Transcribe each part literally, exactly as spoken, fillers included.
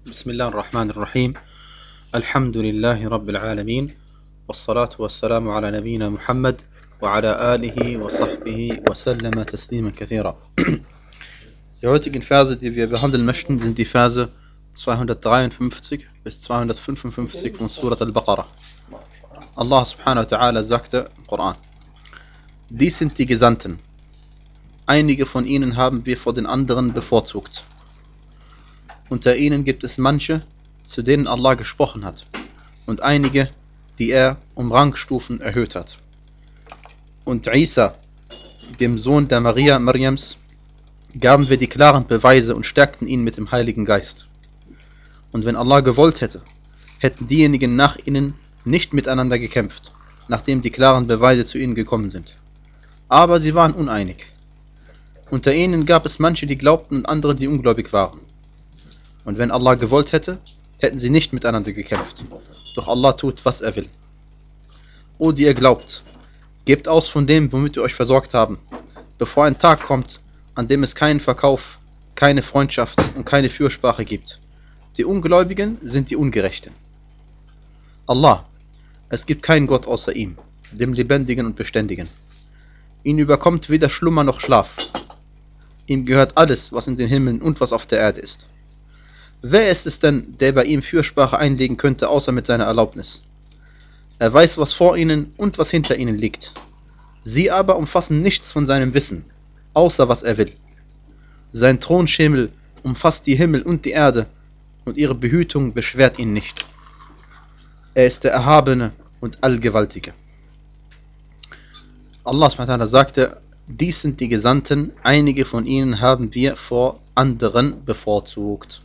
بسم الله الرحمن الرحيم. الحمد لله رب العالمين، والصلاة والسلام على نبينا محمد وعلى آله وصحبه وسلم تسليما كثيرا. Die heutigen Verse, die wir behandeln möchten, sind die Verse zweihundertdreiundfünfzig bis zweihundertfünfundfünfzig von Surat al-Baqarah. Allah subhanahu wa ta'ala sagte im Koran: Dies sind die Gesandten. Einige von ihnen haben wir vor den anderen bevorzugt. Unter ihnen gibt es manche, zu denen Allah gesprochen hat, und einige, die er um Rangstufen erhöht hat. Und Isa, dem Sohn der Maria, Mariams, gaben wir die klaren Beweise und stärkten ihn mit dem Heiligen Geist. Und wenn Allah gewollt hätte, hätten diejenigen nach ihnen nicht miteinander gekämpft, nachdem die klaren Beweise zu ihnen gekommen sind. Aber sie waren uneinig. Unter ihnen gab es manche, die glaubten, und andere, die ungläubig waren. Und wenn Allah gewollt hätte, hätten sie nicht miteinander gekämpft. Doch Allah tut, was er will. O die ihr glaubt, gebt aus von dem, womit wir euch versorgt haben, bevor ein Tag kommt, an dem es keinen Verkauf, keine Freundschaft und keine Fürsprache gibt. Die Ungläubigen sind die Ungerechten. Allah, es gibt keinen Gott außer ihm, dem Lebendigen und Beständigen. Ihn überkommt weder Schlummer noch Schlaf. Ihm gehört alles, was in den Himmeln und was auf der Erde ist. Wer ist es denn, der bei ihm Fürsprache einlegen könnte, außer mit seiner Erlaubnis? Er weiß, was vor ihnen und was hinter ihnen liegt. Sie aber umfassen nichts von seinem Wissen, außer was er will. Sein Thronschemel umfasst die Himmel und die Erde, und ihre Behütung beschwert ihn nicht. Er ist der Erhabene und Allgewaltige. Allah subhanahu wa ta'ala sagte: Dies sind die Gesandten, einige von ihnen haben wir vor anderen bevorzugt.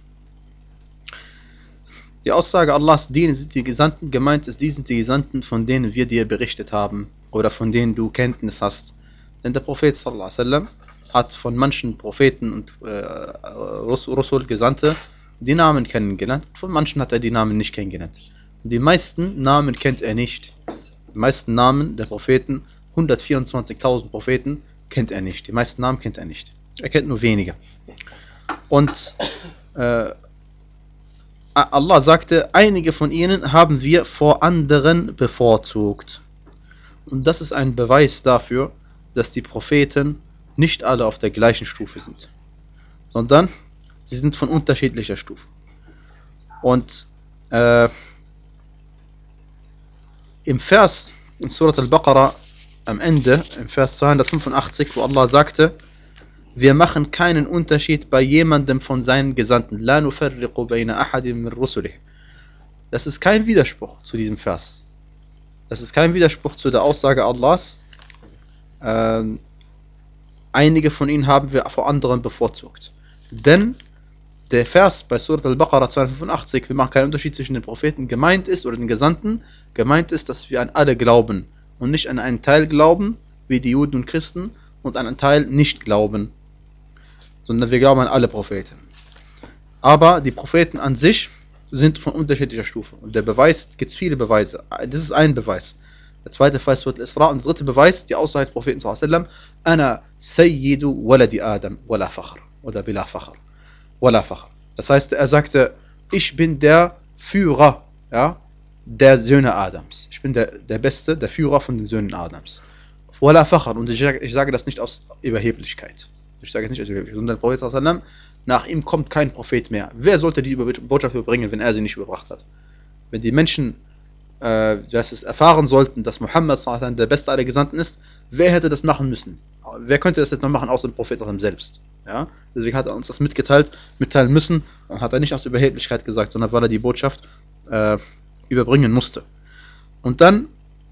Die Aussage Allahs, die sind die Gesandten, gemeint ist, die sind die Gesandten, von denen wir dir berichtet haben oder von denen du Kenntnis hast. Denn der Prophet sallallahu alaihi wasallam hat von manchen Propheten und äh, Rusul, Gesandte, die Namen kennengelernt. Von manchen hat er die Namen nicht kennengelernt. Und die meisten Namen kennt er nicht. Die meisten Namen der Propheten, hundertvierundzwanzigtausend Propheten, kennt er nicht. Die meisten Namen kennt er nicht. Er kennt nur wenige. Und äh, Allah sagte, einige von ihnen haben wir vor anderen bevorzugt. Und das ist ein Beweis dafür, dass die Propheten nicht alle auf der gleichen Stufe sind, sondern sie sind von unterschiedlicher Stufe. Und äh, im Vers in Surat al-Baqarah am Ende, im Vers zweihundertfünfundachtzig, wo Allah sagte: Wir machen keinen Unterschied bei jemandem von seinen Gesandten. La nufarriqu bayna ahadin min rusulih. Das ist kein Widerspruch zu diesem Vers. Das ist kein Widerspruch zu der Aussage Allahs. Ähm, einige von ihnen haben wir vor anderen bevorzugt. Denn der Vers bei Surat al-Baqarah zweihundertfünfundachtzig, wir machen keinen Unterschied zwischen den Propheten, gemeint ist, oder den Gesandten, gemeint ist, dass wir an alle glauben und nicht an einen Teil glauben, wie die Juden und Christen, und an einen Teil nicht glauben, sondern wir glauben an alle Propheten. Aber die Propheten an sich sind von unterschiedlicher Stufe. Und der Beweis, gibt es viele Beweise. Das ist ein Beweis. Der zweite Beweis wird Isra, und der dritte Beweis, die Aussage des Propheten sallallahu alaihi wasallam: Ana sayyidu waladi Adam wala fakhr. Oder bila fakhr. Wala fakhr. Das heißt, er sagte, ich bin der Führer, ja, der Söhne Adams. Ich bin der, der Beste, der Führer von den Söhnen Adams. Wala fakhr. Und ich, ich sage das nicht aus Überheblichkeit. Ich sage es nicht aus Überheblichkeit. Sondern der Prophet sallallahu alaihi wasallam, nach ihm kommt kein Prophet mehr. Wer sollte die Botschaft überbringen, wenn er sie nicht überbracht hat? Wenn die Menschen äh, das es erfahren sollten, dass Muhammad sallallahu alaihi wasallam der beste aller Gesandten ist, wer hätte das machen müssen? Wer könnte das jetzt noch machen, außer dem Prophet selbst? Ja? Deswegen hat er uns das mitgeteilt, mitteilen müssen, und hat er nicht aus Überheblichkeit gesagt, sondern weil er die Botschaft äh, überbringen musste. Und dann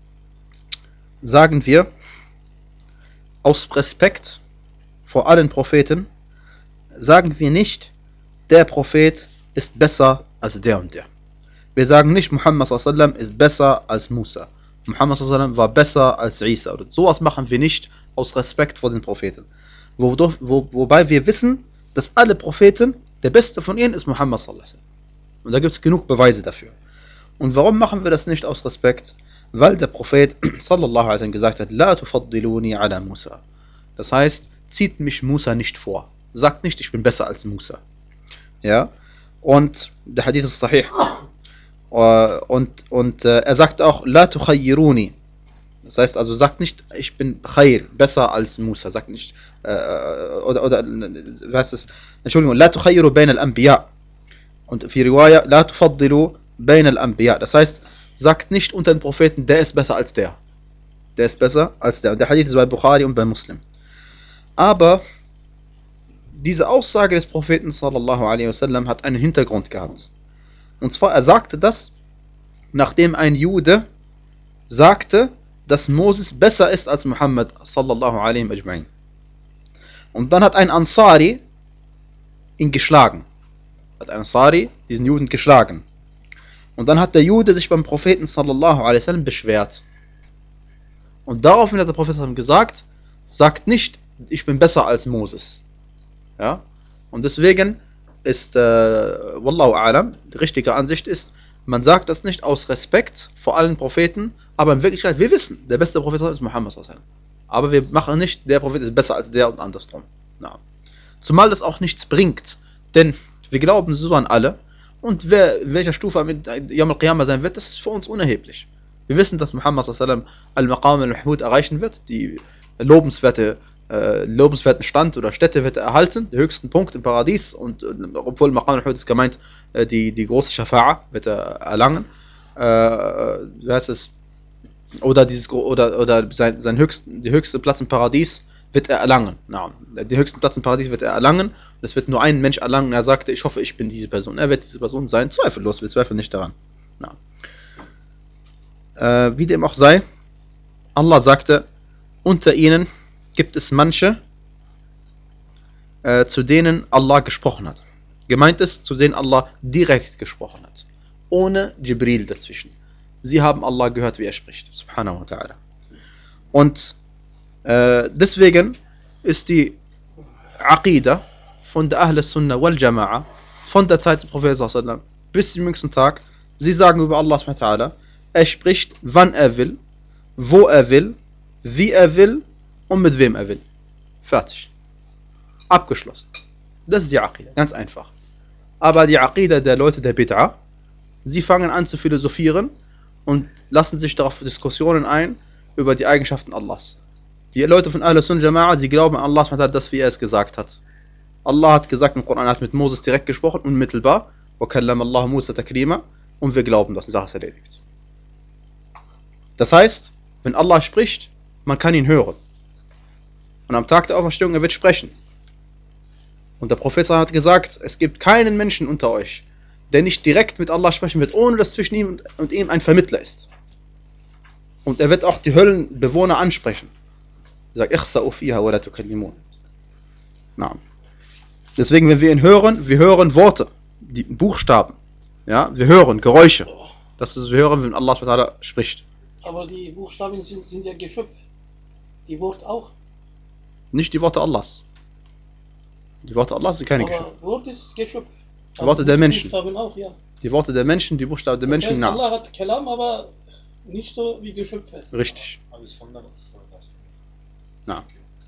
sagen wir, aus Respekt vor allen Propheten, sagen wir nicht, der Prophet ist besser als der und der. Wir sagen nicht, Muhammad sallallahu alaihi wasallam ist besser als Musa. Muhammad sallallahu alaihi wasallam war besser als Isa. Oder sowas machen wir nicht aus Respekt vor den Propheten. Wo, wo, wobei wir wissen, dass alle Propheten, der beste von ihnen ist Muhammad sallallahu alaihi wasallam. Und da gibt es genug Beweise dafür. Und warum machen wir das nicht aus Respekt? Weil der Prophet sallallahu alaihi wasallam gesagt hat: La tufaddiluni ala Musa. Das heißt, zieht mich Musa nicht vor. Sagt nicht, ich bin besser als Musa. Ja? Und der Hadith ist sahih. Und, und äh, er sagt auch, La tukhayyiruni. Das heißt also, sagt nicht, ich bin Khair, besser als Musa. Sagt nicht, äh, oder, oder, was ist, Entschuldigung, La tukhayyiru bain al-anbiya. Und für Riwaya, La tufaddilu bain al-anbiya. Das heißt, sagt nicht unter den Propheten, der ist besser als der. Der ist besser als der. Und der Hadith ist bei Bukhari und bei Muslim. Aber diese Aussage des Propheten sallallahu alaihi wasallam hat einen Hintergrund gehabt. Und zwar, er sagte das, nachdem ein Jude sagte, dass Moses besser ist als Muhammad sallallahu alaihi ajma'in. Und dann hat ein Ansari ihn geschlagen. Hat ein Ansari diesen Juden geschlagen. Und dann hat der Jude sich beim Propheten sallallahu alaihi wasallam beschwert. Und daraufhin hat der Prophet gesagt, sagt nicht, ich bin besser als Moses. Ja? Und deswegen ist, äh, Wallahu a'lam, die richtige Ansicht ist, man sagt das nicht aus Respekt vor allen Propheten, aber in Wirklichkeit, wir wissen, der beste Prophet ist Muhammad sallallahu alaihi wasallam. Aber wir machen nicht, der Prophet ist besser als der und andersrum. Na. Zumal das auch nichts bringt, denn wir glauben so an alle und wer in welcher Stufe mit Yawm al-Qiyamah sein wird, das ist für uns unerheblich. Wir wissen, dass Muhammad sallallahu alaihi wasallam al-Maqam al-Mahmud erreichen wird, die lobenswerte Äh, lobenswerten Stand oder Stätte wird er erhalten, der höchsten Punkt im Paradies, und äh, obwohl Maqam al-Hud ist gemeint, äh, die, die große Schafa'a wird er erlangen, äh, wie heißt es, oder, dieses, oder, oder sein, sein höchsten, die höchste Platz im Paradies wird er erlangen, na, den höchsten Platz im Paradies wird er erlangen, und es wird nur ein Mensch erlangen, er sagte, ich hoffe, ich bin diese Person, er wird diese Person sein, zweifellos, wir zweifeln nicht daran. Na. Äh, wie dem auch sei, Allah sagte, unter ihnen gibt es manche, äh, zu denen Allah gesprochen hat. Gemeint ist, zu denen Allah direkt gesprochen hat. Ohne Jibril dazwischen. Sie haben Allah gehört, wie er spricht. Subhanahu wa ta'ala. Und äh, deswegen ist die Aqidah von der Ahl Sunnah wal Jama'a von der Zeit des Propheten sallallahu alaihi wasallam bis zum jüngsten Tag, sie sagen über Allah subhanahu wa ta'ala, er spricht, wann er will, wo er will, wie er will und mit wem er will. Fertig. Abgeschlossen. Das ist die Aqidah. Ganz einfach. Aber die Aqidah der Leute der Bid'a, sie fangen an zu philosophieren und lassen sich darauf Diskussionen ein über die Eigenschaften Allahs. Die Leute von Ahl Sunnah Jama'a, sie glauben an Allah, das wie er es gesagt hat. Allah hat gesagt im Koran, er hat mit Moses direkt gesprochen, unmittelbar. وَكَلَّمَ اللَّهُ مُوسَى تَكْلِيمًا. Und wir glauben das, die Sache ist erledigt. Das heißt, wenn Allah spricht, man kann ihn hören. Und am Tag der Auferstehung, er wird sprechen. Und der Prophet hat gesagt, es gibt keinen Menschen unter euch, der nicht direkt mit Allah sprechen wird, ohne dass zwischen ihm und ihm ein Vermittler ist. Und er wird auch die Höllenbewohner ansprechen. Er sagt, ikhsa'u fiha wa la tukallimun. Deswegen, wenn wir ihn hören, wir hören Worte, die Buchstaben. Ja, wir hören Geräusche. Das ist, wir hören, wenn Allah spricht. Aber die Buchstaben sind, sind ja Geschöpf. Die Wort auch. Nicht die Worte Allahs. Die Worte Allahs sind keine Aber Geschöpfe. Wort ist Geschöpf. Die Worte der Menschen. Buchstaben auch, ja. Die Worte der Menschen, die Buchstaben der Das Menschen, heißt, na. Allah hat Kalam, aber nicht so wie Geschöpfe. Richtig. Na.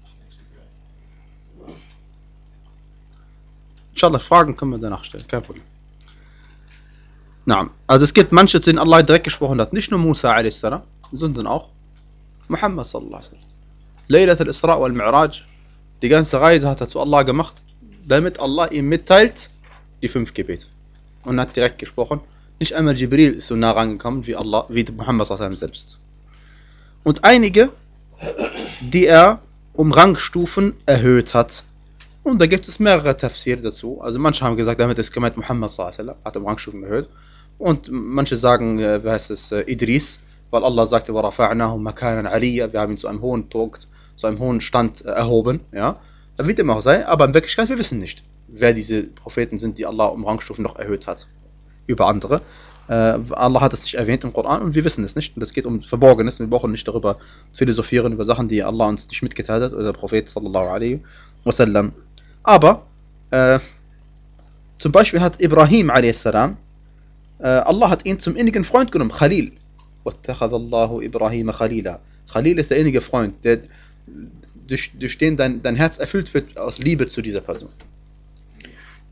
Inshallah, Fragen können wir danach stellen, kein Problem. Na, also es gibt manche, zu denen Allah direkt gesprochen hat. Nicht nur Musa a s, sondern auch Muhammad sallallahu alaihi wasallam. Laylat al-Isra wal Mi'raj, die ganze Reise hat er zu Allah gemacht, damit Allah ihm mitteilt, die fünf Gebete. Und hat direkt gesprochen. Nicht einmal Jibril ist so nah rangekommen wie Allah, wie Muhammad sallallahu alaihi wasallam selbst. Und einige, die er um Rangstufen erhöht hat. Und da gibt es mehrere Tafsir dazu. Also manche haben gesagt, damit ist gemeint Muhammad sallallahu alaihi wasallam, hat um Rangstufen erhöht. Und manche sagen, äh, wie heißt es, äh, Idris, weil Allah sagte, وَرَفَعْنَاهُ مَكَانًا عَلِيًّا, wir haben ihn zu einem hohen Punkt, zu einem hohen Stand äh, erhoben. Ja? Wie dem auch sei, aber in Wirklichkeit, wir wissen nicht, wer diese Propheten sind, die Allah um Rangstufen noch erhöht hat über andere. Äh, Allah hat es nicht erwähnt im Koran und wir wissen es nicht. Und es geht um Verborgenes. Wir brauchen nicht darüber philosophieren, über Sachen, die Allah uns nicht mitgeteilt hat, oder der Prophet sallallahu alaihi wasallam. Aber äh, zum Beispiel hat Ibrahim a s. Äh, Allah hat ihn zum innigen Freund genommen, Khalil. وَاتَّخَذَ اللَّهُ إِبْرَاهِيمَ خَلِيلًا. Khalil ist der innige Freund, der, durch, durch den dein, dein Herz erfüllt wird aus Liebe zu dieser Person.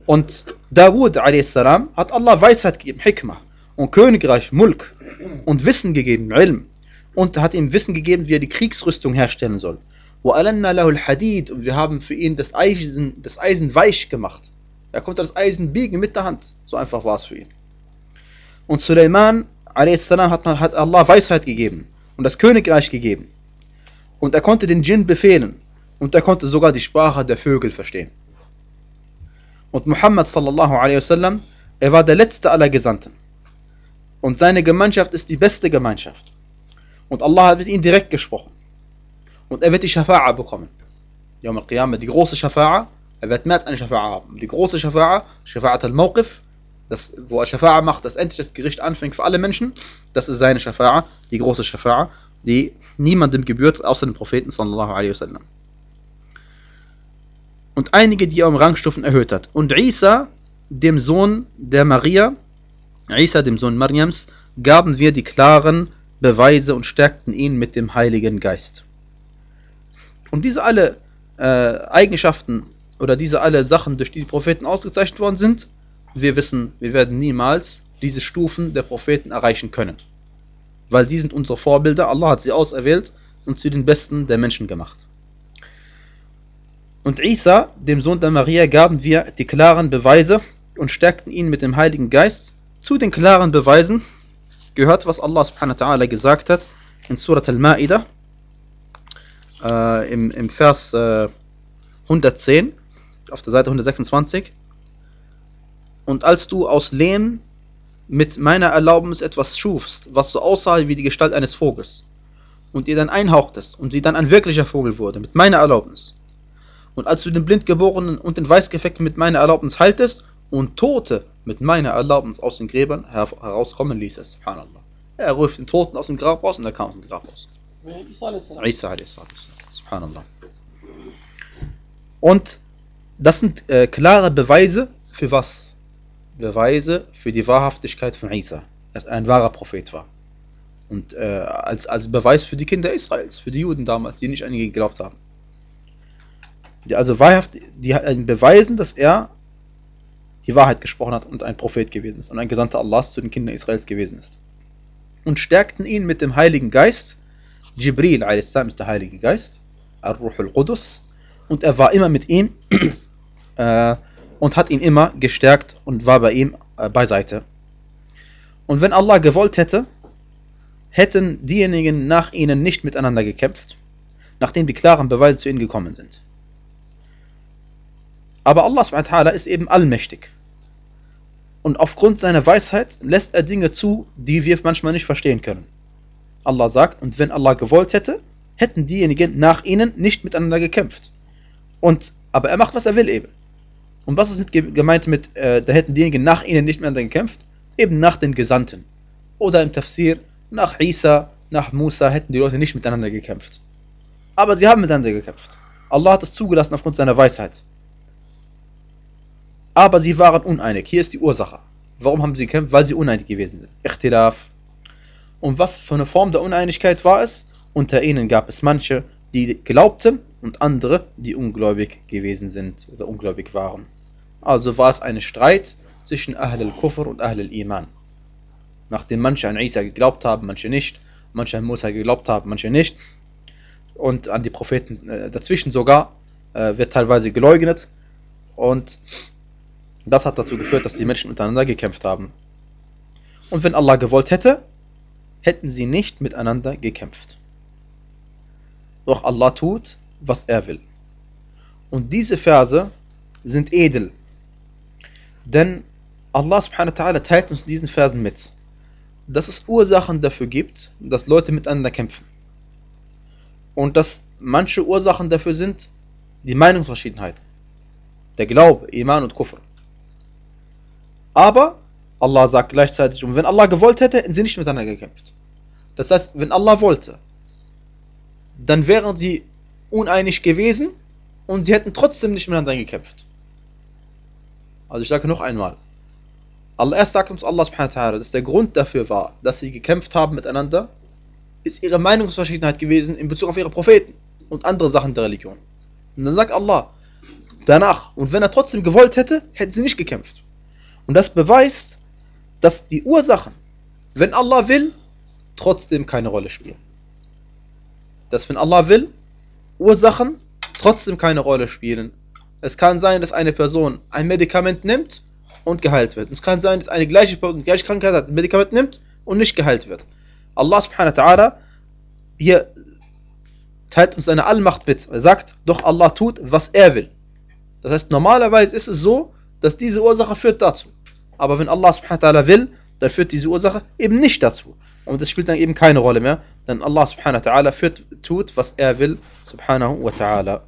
Und Dawud a s. hat Allah Weisheit gegeben, Hikmah, und Königreich, Mulk, und Wissen gegeben, Ilm, und hat ihm Wissen gegeben, wie er die Kriegsrüstung herstellen soll. وَأَلَنَّا لَهُ الْحَدِيدِ Und wir haben für ihn das Eisen, das Eisen weich gemacht. Er konnte das Eisen biegen mit der Hand. So einfach war es für ihn. Und Suleiman a s. hat, hat Allah Weisheit gegeben und das Königreich gegeben. Und er konnte den Djinn befehlen. Und er konnte sogar die Sprache der Vögel verstehen. Und Muhammad sallallahu alaihi wasallam, er war der letzte aller Gesandten. Und seine Gemeinschaft ist die beste Gemeinschaft. Und Allah hat mit ihm direkt gesprochen. Und er wird die Schafa'a bekommen. Yawm al-Qiyamah, die große Schafa'a, er wird mehr als eine Schafa'a haben. Die große Schafa'a, Shafa'at al-Mawqif, das, wo er Schafa'a macht, dass endlich das Gericht anfängt für alle Menschen, das ist seine Schafa'a, die große Schafa'a, die niemandem gebührt, außer dem Propheten sallallahu alaihi wasallam. Und einige, die er um Rangstufen erhöht hat. Und Isa, dem Sohn der Maria, Isa, dem Sohn Mariams, gaben wir die klaren Beweise und stärkten ihn mit dem Heiligen Geist. Und diese alle äh, Eigenschaften oder diese alle Sachen, durch die die Propheten ausgezeichnet worden sind, wir wissen, wir werden niemals diese Stufen der Propheten erreichen können. Weil die sind unsere Vorbilder, Allah hat sie auserwählt und zu den Besten der Menschen gemacht. Und Isa, dem Sohn der Maria, gaben wir die klaren Beweise und stärkten ihn mit dem Heiligen Geist. Zu den klaren Beweisen gehört, was Allah subhanahu wa ta'ala gesagt hat in Surat al-Ma'idah, äh, im, im Vers äh, hundertzehn, auf der Seite hundertsechsundzwanzig. Und als du aus Lehm mit meiner Erlaubnis etwas schufst, was so aussah wie die Gestalt eines Vogels, und ihr dann einhauchtest und sie dann ein wirklicher Vogel wurde, mit meiner Erlaubnis. Und als du den Blindgeborenen und den Weißgefäckten mit meiner Erlaubnis heiltest und Tote mit meiner Erlaubnis aus den Gräbern her herauskommen ließest, subhanallah. Er rief den Toten aus dem Grab raus und er kam aus dem Grab raus. Isa a s. Subhanallah. Und das sind äh, klare Beweise für was? Beweise für die Wahrhaftigkeit von Isa, dass er ein wahrer Prophet war. Und äh, als, als Beweis für die Kinder Israels, für die Juden damals, die nicht an ihn geglaubt haben. Die also wahrhaft, die beweisen, dass er die Wahrheit gesprochen hat und ein Prophet gewesen ist und ein Gesandter Allahs zu den Kindern Israels gewesen ist. Und stärkten ihn mit dem Heiligen Geist. Jibril a s. ist der Heilige Geist, Ar-Ruh al-Qudus, und er war immer mit ihm äh, und hat ihn immer gestärkt und war bei ihm äh, beiseite. Und wenn Allah gewollt hätte, hätten diejenigen nach ihnen nicht miteinander gekämpft, nachdem die klaren Beweise zu ihnen gekommen sind. Aber Allah subhanahu wa ta'ala ist eben allmächtig. Und aufgrund seiner Weisheit lässt er Dinge zu, die wir manchmal nicht verstehen können. Allah sagt, und wenn Allah gewollt hätte, hätten diejenigen nach ihnen nicht miteinander gekämpft. Und, aber er macht, was er will eben. Und was ist gemeint mit, äh, da hätten diejenigen nach ihnen nicht miteinander gekämpft? Eben nach den Gesandten. Oder im Tafsir, nach Isa, nach Musa hätten die Leute nicht miteinander gekämpft. Aber sie haben miteinander gekämpft. Allah hat es zugelassen aufgrund seiner Weisheit. Aber sie waren uneinig. Hier ist die Ursache. Warum haben sie gekämpft? Weil sie uneinig gewesen sind. Ikhtilaf. Und was für eine Form der Uneinigkeit war es? Unter ihnen gab es manche, die glaubten und andere, die ungläubig gewesen sind oder ungläubig waren. Also war es ein Streit zwischen Ahl al-Kufr und Ahl al-Iman. Nachdem manche an Isa geglaubt haben, manche nicht. Manche an Musa geglaubt haben, manche nicht. Und an die Propheten äh, dazwischen sogar äh, wird teilweise geleugnet. Und das hat dazu geführt, dass die Menschen untereinander gekämpft haben. Und wenn Allah gewollt hätte, hätten sie nicht miteinander gekämpft. Doch Allah tut, was er will. Und diese Verse sind edel. Denn Allah subhanahu wa ta'ala teilt uns diesen Versen mit, dass es Ursachen dafür gibt, dass Leute miteinander kämpfen. Und dass manche Ursachen dafür sind, die Meinungsverschiedenheiten. Der Glaube, Iman und Kufr. Aber Allah sagt gleichzeitig, und wenn Allah gewollt hätte, hätten sie nicht miteinander gekämpft. Das heißt, wenn Allah wollte, dann wären sie uneinig gewesen und sie hätten trotzdem nicht miteinander gekämpft. Also ich sage noch einmal. Allah erst sagt uns Allah subhanahu wa ta'ala, dass der Grund dafür war, dass sie gekämpft haben miteinander, ist ihre Meinungsverschiedenheit gewesen in Bezug auf ihre Propheten und andere Sachen der Religion. Und dann sagt Allah, danach. Und wenn er trotzdem gewollt hätte, hätten sie nicht gekämpft. Und das beweist, dass die Ursachen, wenn Allah will, trotzdem keine Rolle spielen. Dass wenn Allah will, Ursachen trotzdem keine Rolle spielen. Es kann sein, dass eine Person ein Medikament nimmt und geheilt wird. Es kann sein, dass eine gleiche Person, die gleiche Krankheit hat, ein Medikament nimmt und nicht geheilt wird. Allah subhanahu wa ta'ala hier teilt uns seine Allmacht mit. Er sagt, doch Allah tut, was er will. Das heißt, normalerweise ist es so, dass diese Ursache führt dazu. Aber wenn Allah subhanahu wa ta'ala will, dann führt diese Ursache eben nicht dazu. Und das spielt dann eben keine Rolle mehr, denn Allah subhanahu wa ta'ala führt, tut, was er will, subhanahu wa ta'ala.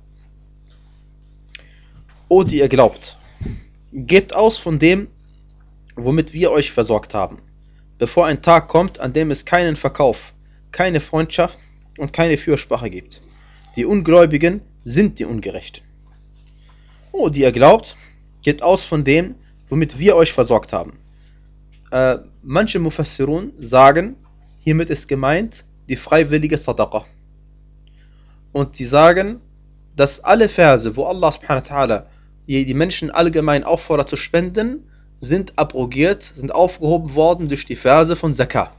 O, die ihr glaubt, gebt aus von dem, womit wir euch versorgt haben, bevor ein Tag kommt, an dem es keinen Verkauf, keine Freundschaft und keine Fürsprache gibt. Die Ungläubigen sind die Ungerechten. O, die ihr glaubt, gebt aus von dem, womit wir euch versorgt haben. Äh, manche Mufassirun sagen, hiermit ist gemeint die freiwillige Sadaqa. Und die sagen, dass alle Verse, wo Allah subhanahu wa ta'ala die Menschen allgemein auffordert zu spenden, sind abrogiert, sind aufgehoben worden durch die Verse von Zakah.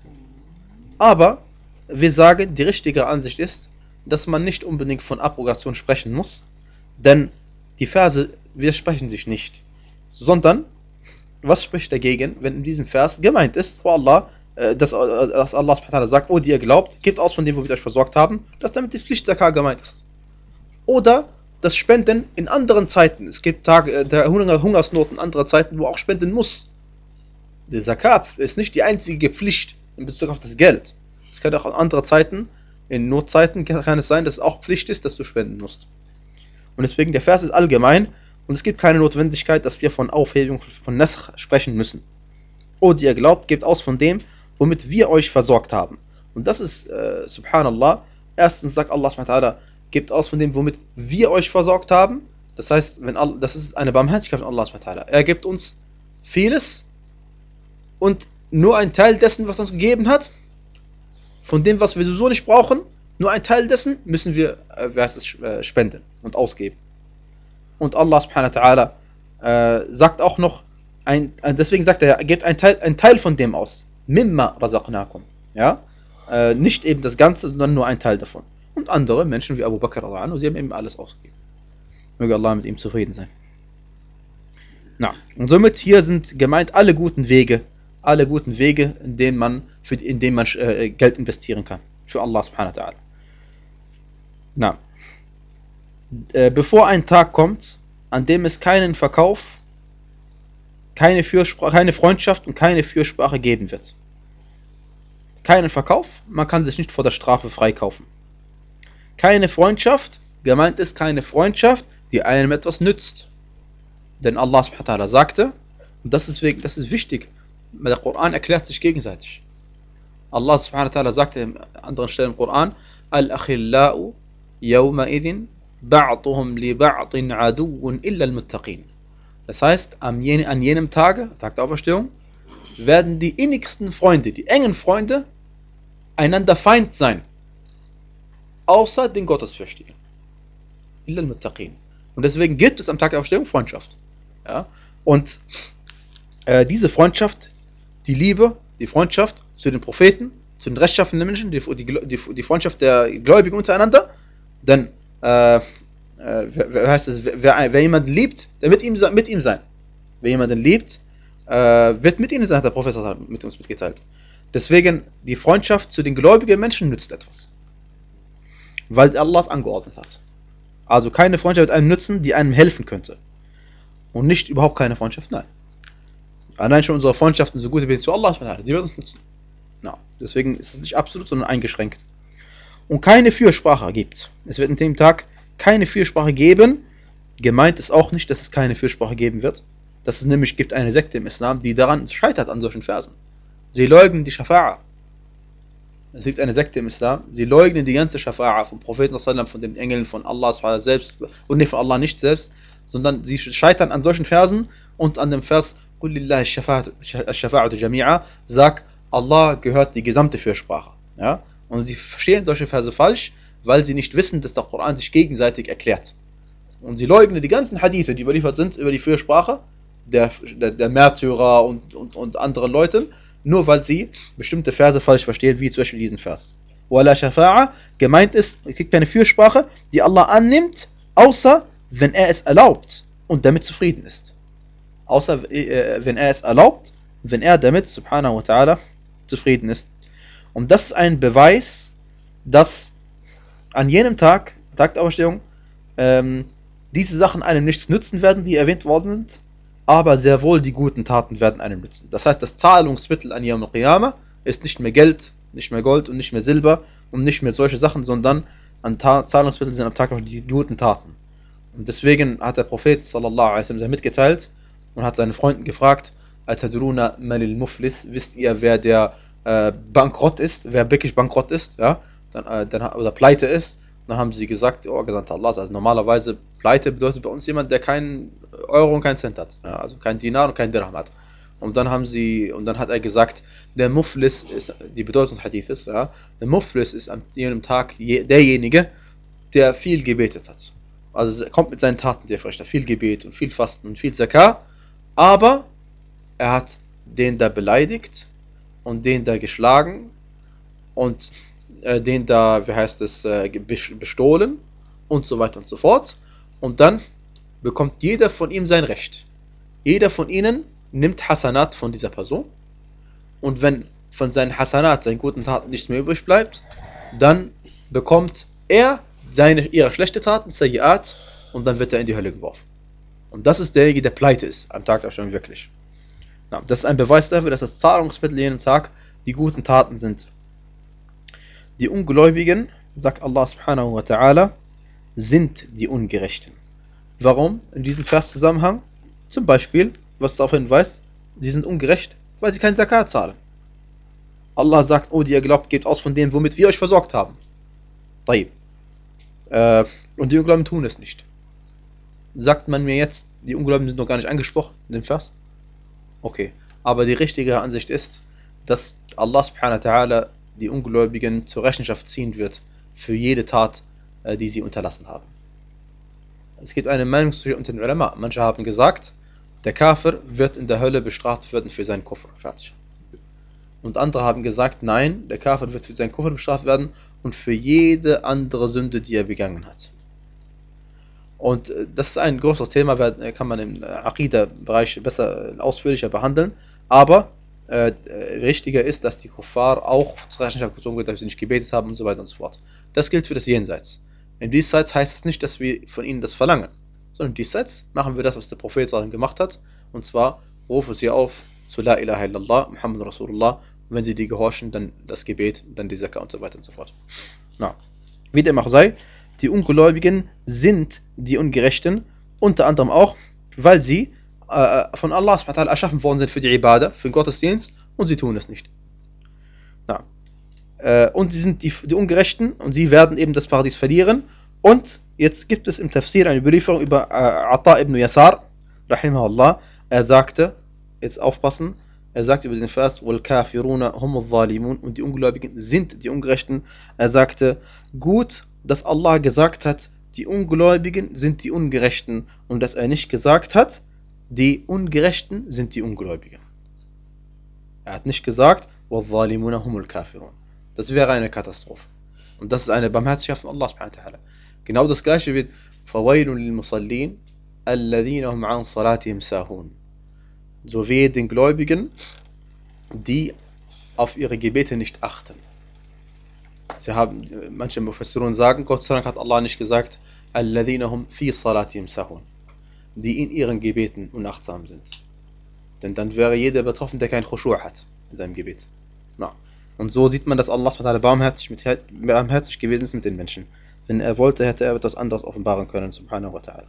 Aber wir sagen, die richtige Ansicht ist, dass man nicht unbedingt von Abrogation sprechen muss, denn die Verse widersprechen sich nicht, sondern was spricht dagegen, wenn in diesem Vers gemeint ist, wo Allah, äh, dass, äh, dass Allah subhanahu wa ta'ala sagt, oh, die ihr glaubt, gebt aus von dem, wo wir euch versorgt haben, dass damit die Pflicht Zakah gemeint ist. Oder das Spenden in anderen Zeiten. Es gibt Tage der Hungersnot in anderen Zeiten, wo auch spenden muss. Die Zakat ist nicht die einzige Pflicht in Bezug auf das Geld. Es kann auch in anderen Zeiten, in Notzeiten kann es sein, dass es auch Pflicht ist, dass du spenden musst. Und deswegen, der Vers ist allgemein und es gibt keine Notwendigkeit, dass wir von Aufhebung von Naskh sprechen müssen. O, die ihr glaubt, gebt aus von dem, womit wir euch versorgt haben. Und das ist, äh, subhanallah, erstens sagt Allah subhanahu wa ta'ala, gebt aus von dem, womit wir euch versorgt haben. Das heißt, wenn Allah, das ist eine Barmherzigkeit von Allah subhanahu wa ta'ala. Er gibt uns vieles und nur ein Teil dessen, was er uns gegeben hat, von dem, was wir sowieso nicht brauchen, nur ein Teil dessen müssen wir äh, wie heißt es, äh, spenden und ausgeben. Und Allah subhanahu wa ta'ala äh, sagt auch noch, ein, äh, deswegen sagt er, er gebt einen Teil, einen Teil von dem aus. Mimma razaqnakum. Ja? Äh, nicht eben das Ganze, sondern nur ein Teil davon. Und andere Menschen wie Abu Bakr, und sie haben eben alles ausgegeben. Möge Allah mit ihm zufrieden sein. Na, und somit hier sind gemeint alle guten Wege, alle guten Wege, in denen man, für, in denen man äh, Geld investieren kann. Für Allah subhanahu wa ta'ala. Na, äh, bevor ein Tag kommt, an dem es keinen Verkauf, keine, Fürsprache, keine Freundschaft und keine Fürsprache geben wird. Keinen Verkauf, man kann sich nicht vor der Strafe freikaufen. Keine Freundschaft, gemeint ist keine Freundschaft, die einem etwas nützt. Denn Allah subhanahu wa ta'ala sagte, und das ist, das ist wichtig, der Koran erklärt sich gegenseitig. Allah subhanahu wa ta'ala sagte an anderen Stellen im Koran, Al-Akhillau yawma idhin ba'duhum li ba'din aduun illa al-muttaqin. Das heißt, an jenem Tage, Tag der Auferstehung, werden die innigsten Freunde, die engen Freunde, einander Feind sein. Außer den Gottesfürchtigen. Illa al-Muttaqin. Und deswegen gibt es am Tag der Auferstehung Freundschaft. Ja? Und äh, diese Freundschaft, die Liebe, die Freundschaft zu den Propheten, zu den rechtschaffenen Menschen, die, die, die, die Freundschaft der Gläubigen untereinander, denn äh, äh, wer, heißt es, wer, wer jemanden liebt, der wird ihm, mit ihm sein. Wer jemanden liebt, äh, wird mit ihm sein, hat der Prophet mit uns mitgeteilt. Deswegen, die Freundschaft zu den gläubigen Menschen nützt etwas. Weil Allah es angeordnet hat. Also keine Freundschaft wird einem nützen, die einem helfen könnte. Und nicht überhaupt keine Freundschaft, nein. Allein schon unsere Freundschaften so gut wie zu Allah, die wird uns nützen. Na, deswegen ist es nicht absolut, sondern eingeschränkt. Und keine Fürsprache gibt. Es wird in dem Tag keine Fürsprache geben. Gemeint ist auch nicht, dass es keine Fürsprache geben wird. Dass es nämlich gibt eine Sekte im Islam, die daran scheitert an solchen Versen. Sie leugnen die Schafa'a. Es gibt eine Sekte im Islam, sie leugnen die ganze Schafa'a vom Propheten, von den Engeln, von Allah selbst, und nicht von Allah nicht selbst, sondern sie scheitern an solchen Versen und an dem Vers Qul lillahi ash-shafa'atu jami'a, sag, Allah gehört die gesamte Fürsprache. Ja? Und sie verstehen solche Verse falsch, weil sie nicht wissen, dass der Koran sich gegenseitig erklärt. Und sie leugnen die ganzen Hadithe, die überliefert sind über die Fürsprache der, der, der Märtyrer und, und, und anderen Leuten, nur weil sie bestimmte Verse falsch verstehen, wie zum Beispiel diesen Vers. Wala Shafa'a, gemeint ist, es gibt keine Fürsprache, die Allah annimmt, außer wenn er es erlaubt und damit zufrieden ist. Außer äh, wenn er es erlaubt, wenn er damit, subhanahu wa ta'ala, zufrieden ist. Und das ist ein Beweis, dass an jenem Tag, Tag der Auferstehung, ähm, diese Sachen einem nichts nützen werden, die erwähnt worden sind, aber sehr wohl die guten Taten werden einem nützen. Das heißt, das Zahlungsmittel an Yawm al-Qiyamah ist nicht mehr Geld, nicht mehr Gold und nicht mehr Silber und nicht mehr solche Sachen, sondern an Ta- Zahlungsmittel sind am Tag noch die guten Taten. Und deswegen hat der Prophet sallallahu alaihi wasallam mitgeteilt und hat seine Freunden gefragt, Atadruna manil Muflis, wisst ihr, wer der äh, bankrott ist, wer wirklich bankrott ist, ja, dann, äh, dann, oder pleite ist? Dann haben sie gesagt, oh, Gesandter Allah, also normalerweise pleite bedeutet bei uns jemand, der keinen Euro und keinen Cent hat, ja, also kein Dinar und kein Dirham hat. Und dann haben sie, und dann hat er gesagt, der Muflis ist, die Bedeutung des Hadithes, ja, der Muflis ist an jenem Tag je, derjenige, der viel gebetet hat. Also er kommt mit seinen Taten sehr frisch, viel Gebet und viel Fasten und viel Zakah, aber er hat den da beleidigt und den da geschlagen und äh, den da, wie heißt es, äh, bestohlen und so weiter und so fort. Und dann bekommt jeder von ihm sein Recht. Jeder von ihnen nimmt Hasanat von dieser Person und wenn von seinen Hasanat, seinen guten Taten nichts mehr übrig bleibt, dann bekommt er seine, ihre schlechten Taten, Sayyi'at, und dann wird er in die Hölle geworfen. Und das ist derjenige, der pleite ist, am Tag der Auferstehung wirklich. Na, das ist ein Beweis dafür, dass das Zahlungsmittel jenem Tag die guten Taten sind. Die Ungläubigen, sagt Allah subhanahu wa ta'ala, sind die Ungerechten. Warum? In diesem Verszusammenhang, zum Beispiel, was darauf hinweist, sie sind ungerecht, weil sie keinen Zakat zahlen. Allah sagt, oh, die ihr glaubt, gebt aus von dem, womit wir euch versorgt haben. Taib. Äh, und die Ungläubigen tun es nicht. Sagt man mir jetzt, die Ungläubigen sind noch gar nicht angesprochen in dem Vers? Okay, aber die richtige Ansicht ist, dass Allah subhanahu wa ta'ala die Ungläubigen zur Rechenschaft ziehen wird für jede Tat, äh, die sie unterlassen haben. Es gibt eine Meinungsunterschied unter den Ulama. Manche haben gesagt, der Kafir wird in der Hölle bestraft werden für seinen Kufr. Fertig. Und andere haben gesagt, nein, der Kafir wird für seinen Kufr bestraft werden und für jede andere Sünde, die er begangen hat. Und das ist ein großes Thema, kann man im Aqida-Bereich besser, ausführlicher behandeln. Aber äh, richtiger ist, dass die Kuffar auch zur Rechenschaft gezogen wird, dass sie nicht gebetet haben und so weiter und so fort. Das gilt für das Jenseits. Im Diesseits heißt es nicht, dass wir von ihnen das verlangen, sondern im Diesseits machen wir das, was der Prophet gemacht hat, und zwar rufen sie auf zu La ilaha illallah, Muhammad Rasulullah, und wenn sie die gehorchen, dann das Gebet, dann die Zakah und so weiter und so fort. Na, wie dem auch sei, die Ungläubigen sind die Ungerechten, unter anderem auch, weil sie äh, von Allah subhanahu wa ta'ala erschaffen worden sind für die Ibadah, für den Gottesdienst, und sie tun es nicht. Na. Und sie sind die, die Ungerechten und sie werden eben das Paradies verlieren. Und jetzt gibt es im Tafsir eine Überlieferung über äh, Ata ibn Yasar, rahimahullah. Er sagte, jetzt aufpassen, er sagt über den Vers, wal kafiruna humul zalimun, und die Ungläubigen sind die Ungerechten. Er sagte, gut, dass Allah gesagt hat, die Ungläubigen sind die Ungerechten, und dass er nicht gesagt hat, die Ungerechten sind die Ungläubigen. Er hat nicht gesagt, wal zalimuna humul kafirun. Das wäre eine Katastrophe. Und das ist eine Barmherzigkeit von Allah subhanahu wa ta'ala. Genau das gleiche wird فَوَيْلٌ لِلْمُصَلِّينَ الَّذِينَ هُمْ عَنْ صَلَاتِهِمْ سَاهُونَ. So wehe den Gläubigen, die auf ihre Gebete nicht achten. Sie haben, manche Mufassirun sagen, Gott sei Dank hat Allah nicht gesagt, الَّذِينَ هُمْ فِي صَلَاتِهِمْ سَاهُونَ, die in ihren Gebeten unachtsam sind. Denn dann wäre jeder betroffen, der kein Khushu' hat in seinem Gebet. Na. Und so sieht man, dass Allah barmherzig, mit, barmherzig gewesen ist mit den Menschen. Wenn er wollte, hätte er etwas anderes offenbaren können, subhanahu wa ta'ala.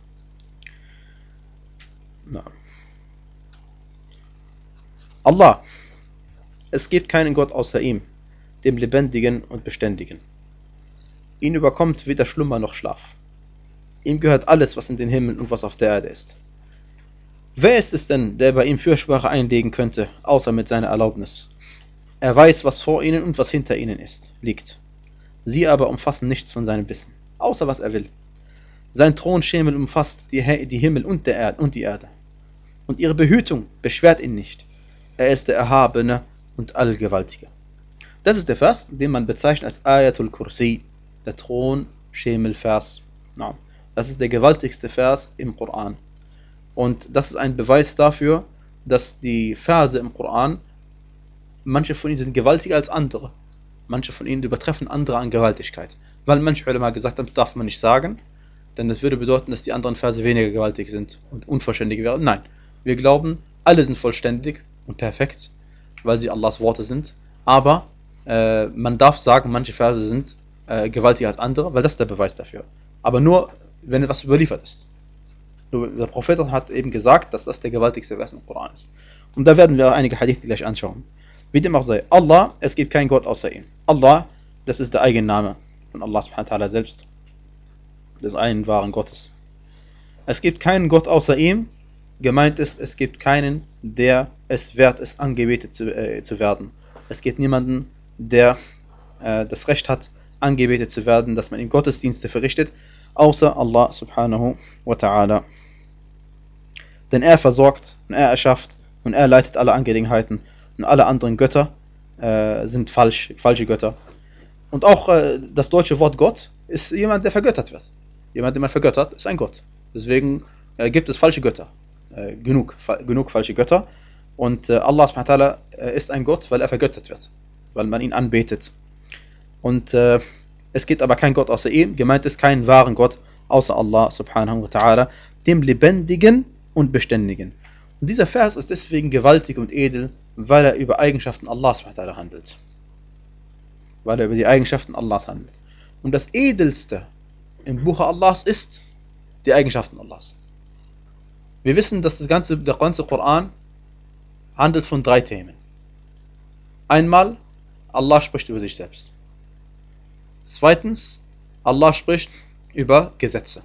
Allah, es gibt keinen Gott außer ihm, dem Lebendigen und Beständigen. Ihn überkommt weder Schlummer noch Schlaf. Ihm gehört alles, was in den Himmeln und was auf der Erde ist. Wer ist es denn, der bei ihm Fürsprache einlegen könnte, außer mit seiner Erlaubnis? Er weiß, was vor ihnen und was hinter ihnen ist, liegt. Sie aber umfassen nichts von seinem Wissen, außer was er will. Sein Thronschemel umfasst die, die Himmel und, der Erd, und die Erde. Und ihre Behütung beschwert ihn nicht. Er ist der Erhabene und Allgewaltige. Das ist der Vers, den man bezeichnet als Ayatul Kursi, der Thronschemelvers. Ja, das ist der gewaltigste Vers im Koran. Und das ist ein Beweis dafür, dass die Verse im Koran, manche von ihnen sind gewaltiger als andere. Manche von ihnen übertreffen andere an Gewaltigkeit. Weil manche Ulama gesagt haben, das darf man nicht sagen, denn das würde bedeuten, dass die anderen Verse weniger gewaltig sind und unvollständig wären. Nein, wir glauben, alle sind vollständig und perfekt, weil sie Allahs Worte sind. Aber äh, man darf sagen, manche Verse sind äh, gewaltiger als andere, weil das ist der Beweis dafür. Aber nur, wenn etwas überliefert ist. Der Prophet hat eben gesagt, dass das der gewaltigste Vers im Koran ist. Und da werden wir einige Hadith gleich anschauen. Wie dem auch sei, Allah, es gibt keinen Gott außer ihm. Allah, das ist der Eigenname von Allah subhanahu wa ta'ala selbst, des einen wahren Gottes. Es gibt keinen Gott außer ihm, gemeint ist, es gibt keinen, der es wert ist, angebetet zu, äh, zu werden. Es gibt niemanden, der äh, das Recht hat, angebetet zu werden, dass man ihm Gottesdienste verrichtet, außer Allah subhanahu wa ta'ala. Denn er versorgt und er erschafft und er leitet alle Angelegenheiten und alle anderen Götter äh, sind falsch, falsche Götter. Und auch äh, das deutsche Wort Gott ist jemand, der vergöttert wird. Jemand, den man vergöttert, ist ein Gott. Deswegen äh, gibt es falsche Götter. Äh, genug, fa genug falsche Götter. Und äh, Allah subhanahu wa ta'ala äh, ist ein Gott, weil er vergöttert wird. Weil man ihn anbetet. Und äh, es gibt aber kein Gott außer ihm. Gemeint ist keinen wahren Gott außer Allah subhanahu wa ta'ala, dem Lebendigen und Beständigen. Und dieser Vers ist deswegen gewaltig und edel, weil er über Eigenschaften Allahs subhanahu wa ta'ala handelt. Weil er über die Eigenschaften Allahs handelt. Und das Edelste im Buche Allahs ist die Eigenschaften Allahs. Wir wissen, dass das ganze, der ganze Koran handelt von drei Themen. Einmal, Allah spricht über sich selbst. Zweitens, Allah spricht über Gesetze.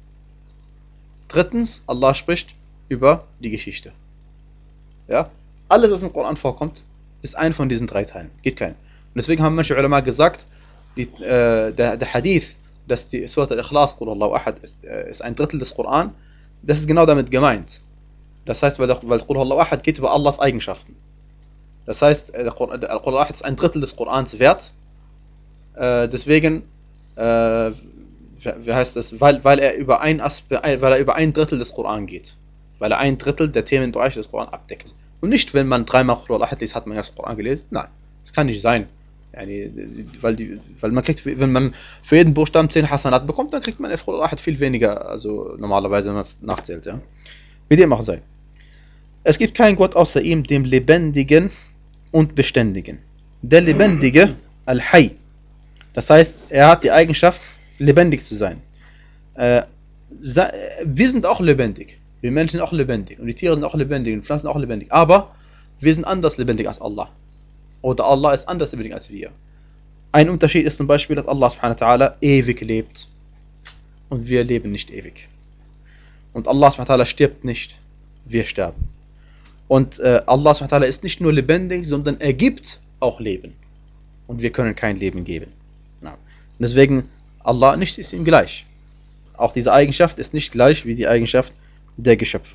Drittens, Allah spricht über die Geschichte. Ja? Alles, was im Koran vorkommt, ist ein von diesen drei Teilen. Geht kein. Und deswegen haben manche Ulama gesagt, die, äh, der, der Hadith, dass die Surat al-Ikhlas, Qul Allahu Ahad, ist, äh, ist ein Drittel des Koran, das ist genau damit gemeint. Das heißt, weil, der, weil Qul Allahu Ahad geht über Allahs Eigenschaften. Das heißt, der Qul Allahu Ahad ist ein Drittel des Korans wert. Äh, deswegen, äh, wie heißt das, weil, weil, er über ein Aspe, weil er über ein Drittel des Koran geht. Weil er ein Drittel der Themenbereiche des Koran abdeckt. Und nicht, wenn man dreimal Qul Allahu Ahad liest, hat man das Koran gelesen. Nein, das kann nicht sein. Yani, weil, die, weil man kriegt, wenn man für jeden Buchstaben zehn Hasanat bekommt, dann kriegt man Qul Allahu Ahad viel weniger, also normalerweise, wenn man es nachzählt. Ja. Wie dem auch sei. Es gibt keinen Gott außer ihm, dem Lebendigen und Beständigen. Der Lebendige, Al-Hayy. Das heißt, er hat die Eigenschaft, lebendig zu sein. Äh, wir sind auch lebendig. Wir Menschen sind auch lebendig. Und die Tiere sind auch lebendig. Und die Pflanzen sind auch lebendig. Aber wir sind anders lebendig als Allah. Oder Allah ist anders lebendig als wir. Ein Unterschied ist zum Beispiel, dass Allah subhanahu wa ta'ala ewig lebt. Und wir leben nicht ewig. Und Allah subhanahu wa ta'ala stirbt nicht. Wir sterben. Und äh, Allah subhanahu wa ta'ala ist nicht nur lebendig, sondern er gibt auch Leben. Und wir können kein Leben geben. Ja. Und deswegen, Allah nicht ist ihm gleich. Auch diese Eigenschaft ist nicht gleich wie die Eigenschaft der Geschöpfe.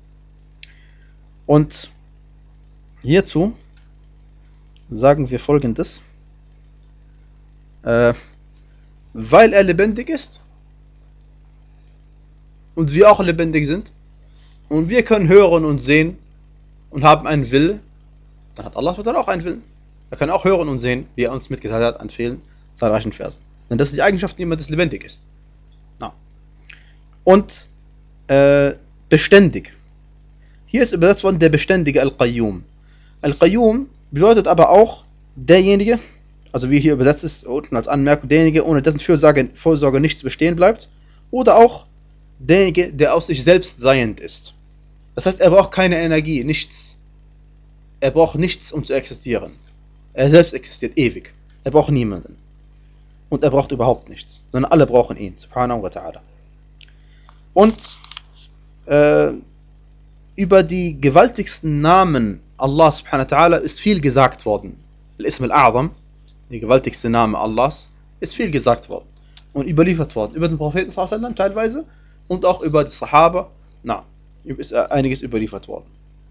Und hierzu sagen wir Folgendes. Äh, weil er lebendig ist und wir auch lebendig sind und wir können hören und sehen und haben einen Willen, dann hat Allah auch einen Willen. Er kann auch hören und sehen, wie er uns mitgeteilt hat an vielen zahlreichen Versen. Denn das ist die Eigenschaft, jemand, das lebendig ist. Na. Und äh, beständig. Hier ist übersetzt worden der beständige Al-Qayyum. Al-Qayyum bedeutet aber auch derjenige, also wie hier übersetzt ist, unten als Anmerkung, derjenige, ohne dessen Fürsorge, Vorsorge nichts bestehen bleibt, oder auch derjenige, der aus sich selbst seiend ist. Das heißt, er braucht keine Energie, nichts. Er braucht nichts, um zu existieren. Er selbst existiert ewig. Er braucht niemanden. Und er braucht überhaupt nichts. Sondern alle brauchen ihn, subhanahu wa ta'ala. Und äh, über die gewaltigsten Namen Allah subhanahu wa ta'ala ist viel gesagt worden. Al-Ism al-A'zam, die gewaltigste Name Allahs, ist viel gesagt worden. und überliefert worden. Über den Propheten sallallahu alaihi wasallam teilweise und auch über die Sahaba. Na, ist einiges überliefert worden.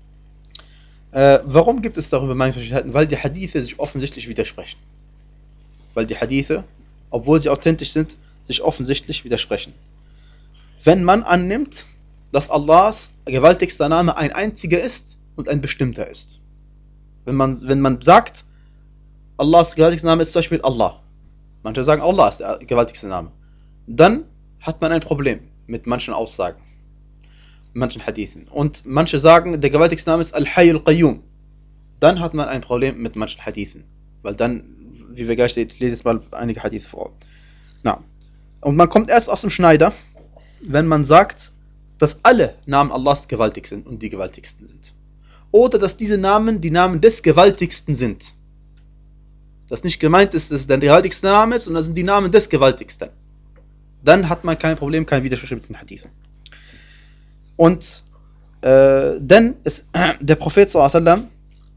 Äh, warum gibt es darüber Meinungsverschiedenheiten? Weil die Hadithe sich offensichtlich widersprechen. Weil die Hadithe, obwohl sie authentisch sind, sich offensichtlich widersprechen. Wenn man annimmt, dass Allahs gewaltigster Name ein einziger ist und ein bestimmter ist. Wenn man, wenn man sagt, Allahs gewaltigster Name ist zum Beispiel Allah. Manche sagen, Allah ist der gewaltigste Name. Dann hat man ein Problem mit manchen Aussagen, manchen Hadithen. Und manche sagen, der gewaltigste Name ist Al-Hayy Al-Qayyum. Dann hat man ein Problem mit manchen Hadithen. Weil dann, wie wir gleich sehen, ich lese jetzt mal einige Hadithe vor. Na. Und man kommt erst aus dem Schneider, wenn man sagt, dass alle Namen Allahs gewaltig sind und die gewaltigsten sind. Oder dass diese Namen die Namen des Gewaltigsten sind. Dass nicht gemeint ist, dass es der gewaltigste Name ist, sondern das sind die Namen des Gewaltigsten. Dann hat man kein Problem, kein Widerspruch mit den Hadithen. Und äh, denn ist, äh, der Prophet sallallahu alaihi wasallam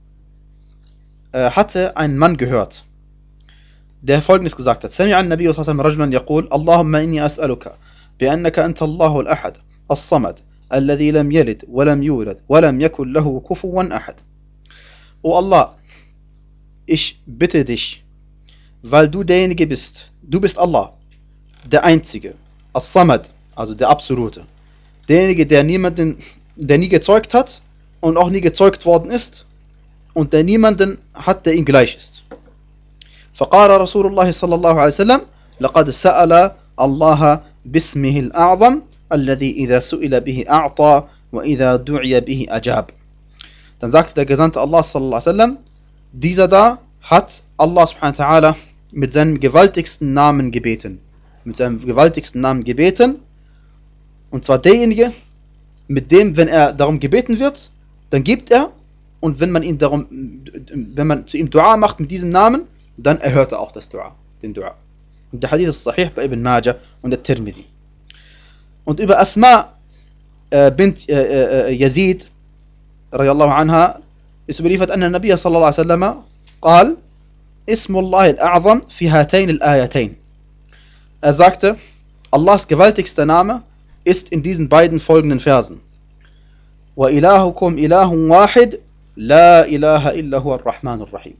äh, hatte einen Mann gehört, der folgendes gesagt hat: Sami'a an-Nabiy sallallahu alaihi wasallam rajulan yaqul: Allahumma inni as'aluka bi'annaka anta Allahu al-ahad as-samad alladhi lam yalid wa lam yulad wa lam yakul lahu kufuwan ahad. O Allah, ich bitte dich, weil du derjenige bist, du bist Allah, der Einzige, As-Samad, also der Absolute, derjenige, der niemanden, der nie gezeugt hat und auch nie gezeugt worden ist und der niemanden hat, der ihm gleich ist. فقال رسول الله صلى الله عليه وسلم لقد سأل الله باسمه الأعظم الذي إذا سئل به أعطى وإذا دعي به أجاب. Dann sagte der Gesandte Allah sallallahu alaihi wasallam, dieser da hat Allah subhanahu wa ta'ala mit seinem gewaltigsten Namen gebeten. Mit seinem gewaltigsten Namen gebeten. Und zwar derjenige, mit dem, wenn er darum gebeten wird, dann gibt er. Und wenn man ihn darum, wenn man zu ihm Dua macht mit diesem Namen, dann erhört er auch das Dua, den Dua. Und der Hadith ist sahih bei Ibn Majah und der Tirmidhi. Und über Asma äh, bint äh, äh, Yazid radiallahu anha ist überliefert, أن النبي صلى الله عليه وسلم قال اسم الله الأعظم في هاتين الآيتين. Er sagte, Allahs gewaltigster Name ist in diesen beiden folgenden Versen. وَإِلَهُكُمْ إِلَهٌ وَاحِدٌ لَا إِلَهَ إِلَّا هُوَ الرَّحْمَنُ الرَّحِيمُ.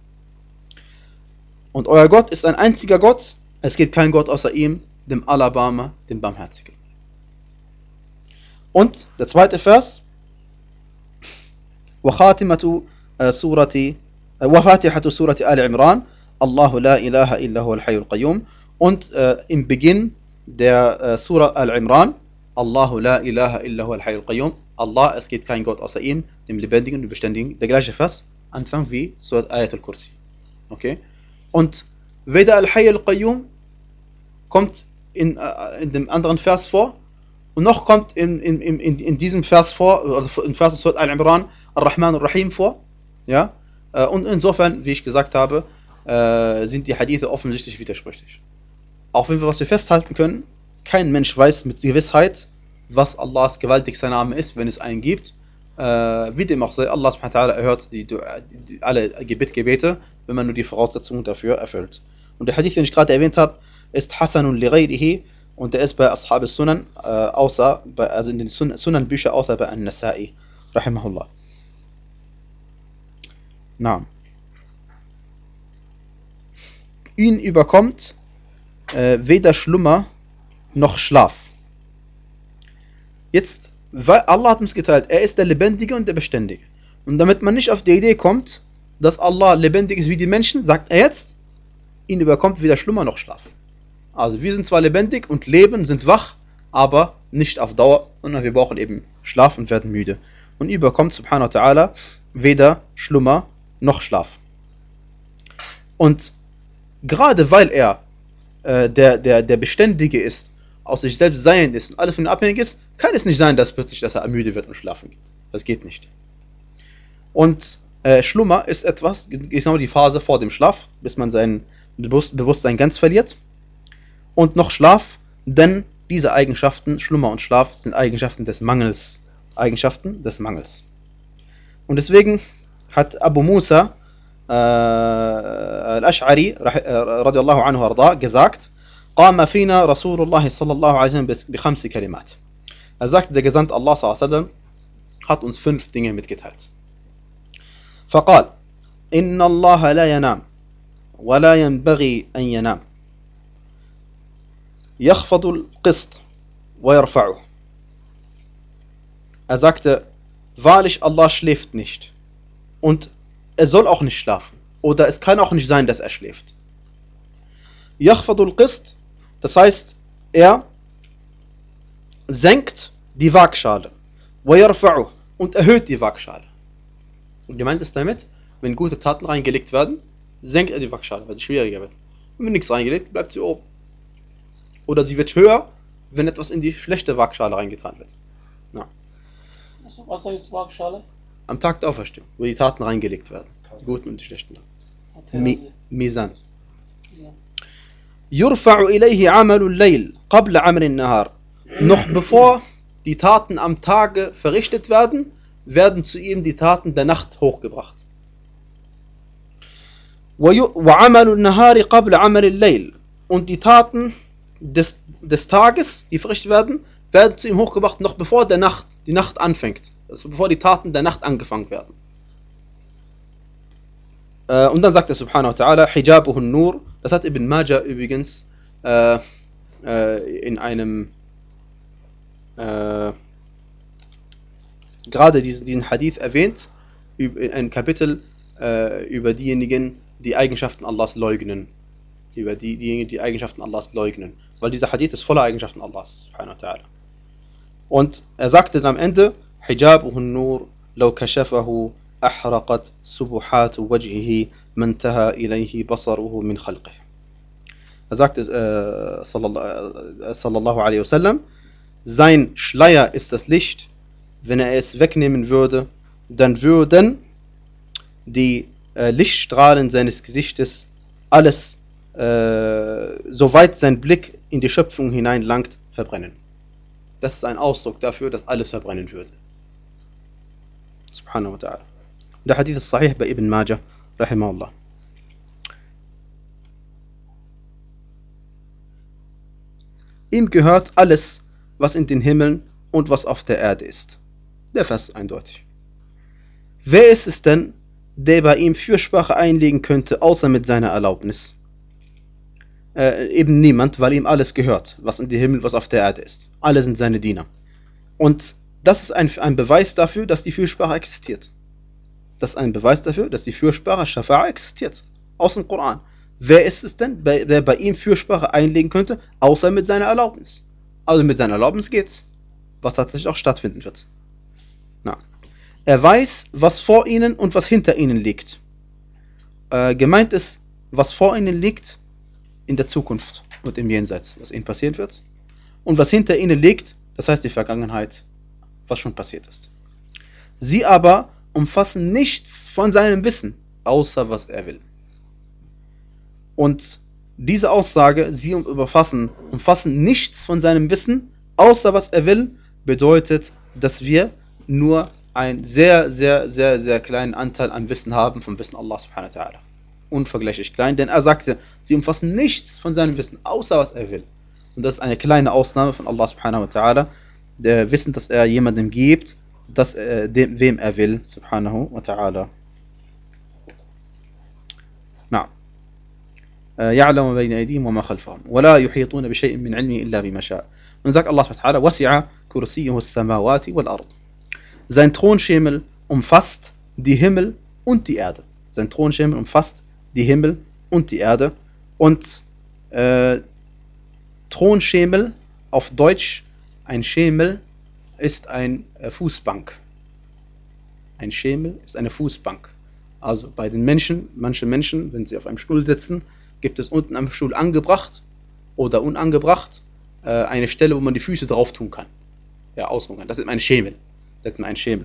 Und euer Gott ist ein einziger Gott, es gibt keinen Gott außer ihm, dem Allerbarmer, dem Barmherzigen. Und der zweite Vers, وخاتمة سورة وفاتحة سورة آل عمران الله لا إله إلا هو الحي القيوم. Und äh, im Beginn der äh, Surah Al-Imran, Allahu la ilaha illa huwa al-Hayy al-Qayyum, Allah, es gibt keinen Gott außer ihm, dem Lebendigen und Beständigen. Der gleiche Vers, Anfang wie Surah Ayat al-Kursi. Okay? Und weder Al-Hayy al-Qayyum kommt in, äh, in dem anderen Vers vor, und noch kommt in, in, in, in diesem Vers vor, oder im Vers Surah Al-Imran, Ar-Rahman Ar-Rahim vor. Ja? Äh, und insofern, wie ich gesagt habe, äh, sind die Hadithe offensichtlich widersprüchlich. Auch wenn wir was wir festhalten können, kein Mensch weiß mit Gewissheit, was Allahs gewaltigster Name ist, wenn es einen gibt. Äh, wie dem auch sei, Allah subhanahu wa ta'ala erhört die, die, alle Gebet-Gebete, wenn man nur die Voraussetzungen dafür erfüllt. Und der Hadith, den ich gerade erwähnt habe, ist Hasanun li ghayrihi und der ist bei Ashab al-Sunan, äh, außer, bei, also in den Sunan-Büchern, außer bei An-Nasa'i, rahimahullah. Na. Ihn überkommt äh, weder Schlummer noch Schlaf. Jetzt, weil Allah hat uns geteilt, er ist der Lebendige und der Beständige. Und damit man nicht auf die Idee kommt, dass Allah lebendig ist wie die Menschen, sagt er jetzt, ihn überkommt weder Schlummer noch Schlaf. Also wir sind zwar lebendig und leben, sind wach, aber nicht auf Dauer, sondern wir brauchen eben Schlaf und werden müde. Und ihn überkommt subhanahu wa ta'ala weder Schlummer noch Schlaf. Und gerade weil er äh, der, der, der Beständige ist, aus sich selbst seiend ist und alles von ihm abhängig ist, kann es nicht sein, dass plötzlich dass er müde wird und schlafen geht. Das geht nicht. Und äh, Schlummer ist etwas, genau die Phase vor dem Schlaf, bis man sein Bewusst- Bewusstsein ganz verliert. Und noch Schlaf, denn diese Eigenschaften, Schlummer und Schlaf, sind Eigenschaften des Mangels. Eigenschaften des Mangels. Und deswegen hat Abu Musa äh, al-Ash'ari radiallahu anhu arda gesagt, قام فينا رسول الله صلى الله عليه وسلم بخمس كلمات. Er sagte, der Gesandte Allah صلى الله عليه وسلم hat uns fünf Dinge mitgeteilt. فقال إن الله لا ينام ولا ينبغي أن ينام يخفض القسط ويرفعه. Er sagte, wahrlich, Allah schläft nicht und er soll auch nicht schlafen oder es kann auch nicht sein, dass er schläft. يخفض القسط, das heißt, er senkt die Waagschale ويرفعه, und erhöht die Waagschale. Und gemeint ist damit, wenn gute Taten reingelegt werden, senkt er die Waagschale, weil sie schwieriger wird. Und wenn nichts reingelegt, bleibt sie oben. Oder sie wird höher, wenn etwas in die schlechte Waagschale reingetan wird. Na. Was heißt Waagschale? Am Tag der Auferstehung, wo die Taten reingelegt werden. Die guten und die schlechten. Mi- Mizan. Yurfa'u ilayhi amalul layl qabla amri nahar. Noch bevor die Taten am Tage verrichtet werden, werden zu ihm die Taten der Nacht hochgebracht. وَعَمَلُ النَّهَارِ قَبْلَ عَمَلِ اللَّيْلِ. Und die Taten des, des Tages, die verrichtet werden, werden zu ihm hochgebracht, noch bevor der Nacht, die Nacht anfängt. Also bevor die Taten der Nacht angefangen werden. Äh, und dann sagt er subhanahu wa ta'ala, Hijabuhu nur. Das hat Ibn Majah übrigens äh, äh, in einem äh, gerade diesen, diesen Hadith erwähnt, in einem Kapitel äh, über diejenigen, die Eigenschaften Allahs leugnen. Über die, diejenigen, die Eigenschaften Allahs leugnen. Weil dieser Hadith ist voller Eigenschaften Allahs, subhanahu wa ta'ala. Und er sagte dann am Ende, Hijabuhu nur, law kashafahu, ahraqat subuhatu wajhihi, mantaha ilayhi basaruhu min khalqih. Er sagte, äh, sallallahu, sallallahu alaihi wasallam, sein Schleier ist das Licht. Wenn er es wegnehmen würde, dann würden die äh, Lichtstrahlen seines Gesichtes alles, äh, soweit sein Blick in die Schöpfung hineinlangt, verbrennen. Das ist ein Ausdruck dafür, dass alles verbrennen würde. Subhanahu wa ta'ala. Der Hadith ist sahih bei Ibn Majah, rahimahullah. Ihm gehört alles, was in den Himmeln und was auf der Erde ist. Der Vers ist eindeutig. Wer ist es denn, der bei ihm Fürsprache einlegen könnte, außer mit seiner Erlaubnis? Äh, eben niemand, weil ihm alles gehört, was in den Himmel, was auf der Erde ist. Alle sind seine Diener. Und das ist ein, ein Beweis dafür, dass die Fürsprache existiert. Das ist ein Beweis dafür, dass die Fürsprache Schafa'a existiert. Aus dem Koran. Wer ist es denn, der bei ihm Fürsprache einlegen könnte, außer mit seiner Erlaubnis? Also mit seiner Erlaubnis geht's. Was tatsächlich auch stattfinden wird. Na. Er weiß, was vor ihnen und was hinter ihnen liegt. Äh, gemeint ist, was vor ihnen liegt in der Zukunft und im Jenseits, was ihnen passieren wird. Und was hinter ihnen liegt, das heißt die Vergangenheit, was schon passiert ist. Sie aber umfassen nichts von seinem Wissen, außer was er will. Und diese Aussage, sie umfassen, umfassen nichts von seinem Wissen, außer was er will, bedeutet, dass wir nur einen sehr, sehr, sehr, sehr kleinen Anteil an Wissen haben vom Wissen Allah subhanahu wa ta'ala. Unvergleichlich klein, denn er sagte, sie umfassen nichts von seinem Wissen, außer was er will. Und das ist eine kleine Ausnahme von Allah subhanahu wa ta'ala, der Wissen, dass er jemandem gibt, dass er, dem, wem er will, subhanahu wa ta'ala. Na. يعلم بين أيديهم وما خلفهم ولا يحيطون بشيء من علمه إلا بما شاء. Und sagt Allah subhanahu wa ta'ala, وسع كرسيه السماوات والأرض. Sein Thronschemel umfasst die Himmel und die Erde. Sein Thronschemel umfasst die Himmel und die Erde. Und äh, Thronschemel auf Deutsch, ein Schemel ist ein äh, Fußbank. Ein Schemel ist eine Fußbank. Also bei den Menschen, manche Menschen, wenn sie auf einem Stuhl sitzen, gibt es unten am Stuhl angebracht oder unangebracht äh, eine Stelle, wo man die Füße drauf tun kann. Ja, ausruhen kann. Das ist ein Schemel. Das ist ein Schemel.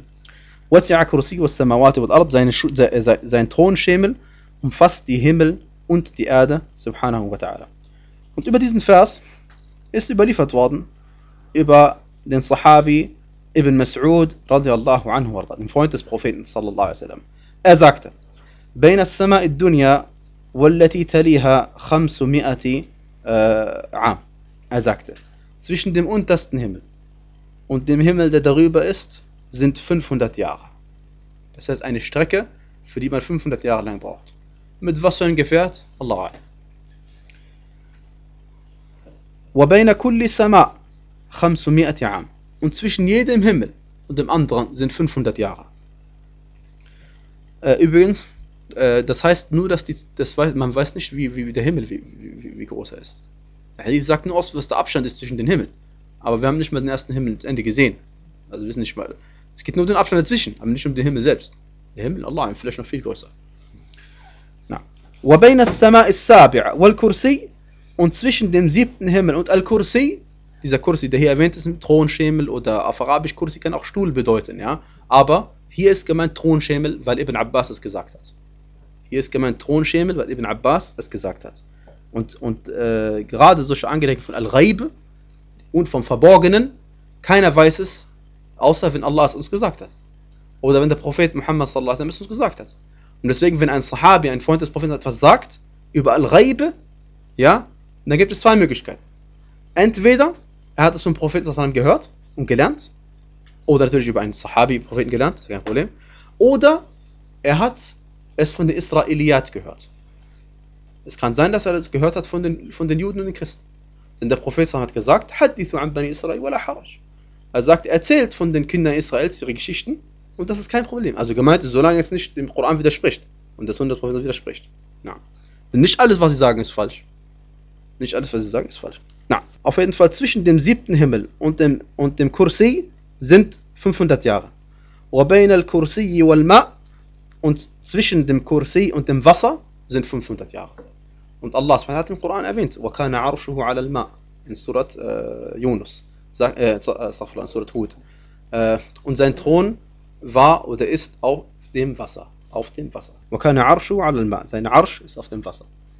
Sein, sein Thronschemel umfasst die Himmel und die Erde, subhanahu wa ta'ala. Und über diesen Vers ist überliefert worden, über den Sahabi Ibn Mas'ud radiallahu anhu, den Freund des Propheten sallallahu alaihi wasallam. Er sagte, بين السماء الدنيا والتي تليها خمسمائة äh, Am. Er sagte, zwischen dem untersten Himmel und dem Himmel, der darüber ist, sind fünfhundert Jahre. Das heißt eine Strecke, für die man fünfhundert Jahre lang braucht. Mit was für einem Gefährt? Allah. وَبَيْنَ كُلِّ سَمَاءٍ خَمْسُمِائَةِ عَامٍ. Und zwischen jedem Himmel und dem anderen sind fünfhundert Jahre. Äh, übrigens, äh, das heißt nur, dass die, das weiß, man weiß nicht, wie, wie der Himmel, wie, wie, wie groß er ist. Der Hadith sagt nur aus, was der Abstand ist zwischen den Himmeln. Aber wir haben nicht mal den ersten Himmel zu Ende gesehen. Also wir wissen nicht mal. Es geht nur um den Abstand dazwischen, aber nicht um den Himmel selbst. Der Himmel, Allah, vielleicht noch viel größer. Na. وَبَيْنَ السَّمَاءِ السَّابِعَ وَالْكُرْسِي. Und zwischen dem siebten Himmel und Al-Kursi, dieser Kursi, der hier erwähnt ist, Thronschemel oder auf Arabisch Kursi kann auch Stuhl bedeuten, ja. Aber hier ist gemeint Thronschemel, weil Ibn Abbas es gesagt hat. Hier ist gemeint Thronschemel, weil Ibn Abbas es gesagt hat. Und, und äh, gerade solche Angelegenheiten von Al-Ghaib und vom Verborgenen, keiner weiß es, außer wenn Allah es uns gesagt hat. Oder wenn der Prophet Muhammad sallallahu alaihi wasallam es uns gesagt hat. Und deswegen, wenn ein Sahabi, ein Freund des Propheten etwas sagt, über Al-Ghaib, ja, dann gibt es zwei Möglichkeiten. Entweder er hat es vom Propheten sallallahu alaihi wasallam gehört und gelernt, oder natürlich über einen Sahabi-Propheten gelernt, das ist kein Problem. Oder er hat es von den Israeliyat gehört. Es kann sein, dass er es gehört hat von den, von den Juden und den Christen. Denn der Prophet hat gesagt, Hadithu an Bani Israel wala haraj. Er sagt, er erzählt von den Kindern Israels ihre Geschichten und das ist kein Problem. Also gemeint ist, solange es nicht dem Koran widerspricht und das hundert Prozent widerspricht. Na. Denn nicht alles, was sie sagen, ist falsch. Nicht alles, was sie sagen, ist falsch. Na. Auf jeden Fall zwischen dem siebten Himmel und dem, und dem Kursi sind fünfhundert Jahre. وَبَيْنَ الْكُرْسِيِّ وَالْمَاءِ. Und zwischen dem Kursi und dem Wasser sind fünfhundert Jahre. Und Allah hat im Koran erwähnt, وَكَانَ عَرْشُهُ عَلَى الْمَاءِ in Surat äh, Yunus, Sag, äh, in Surat Hud. Äh, und sein Thron war oder ist auf dem Wasser. Auf dem Wasser. وَكَانَ عَرْشُهُ عَلَى الْمَاءِ. Sein Arsch ist auf dem Wasser.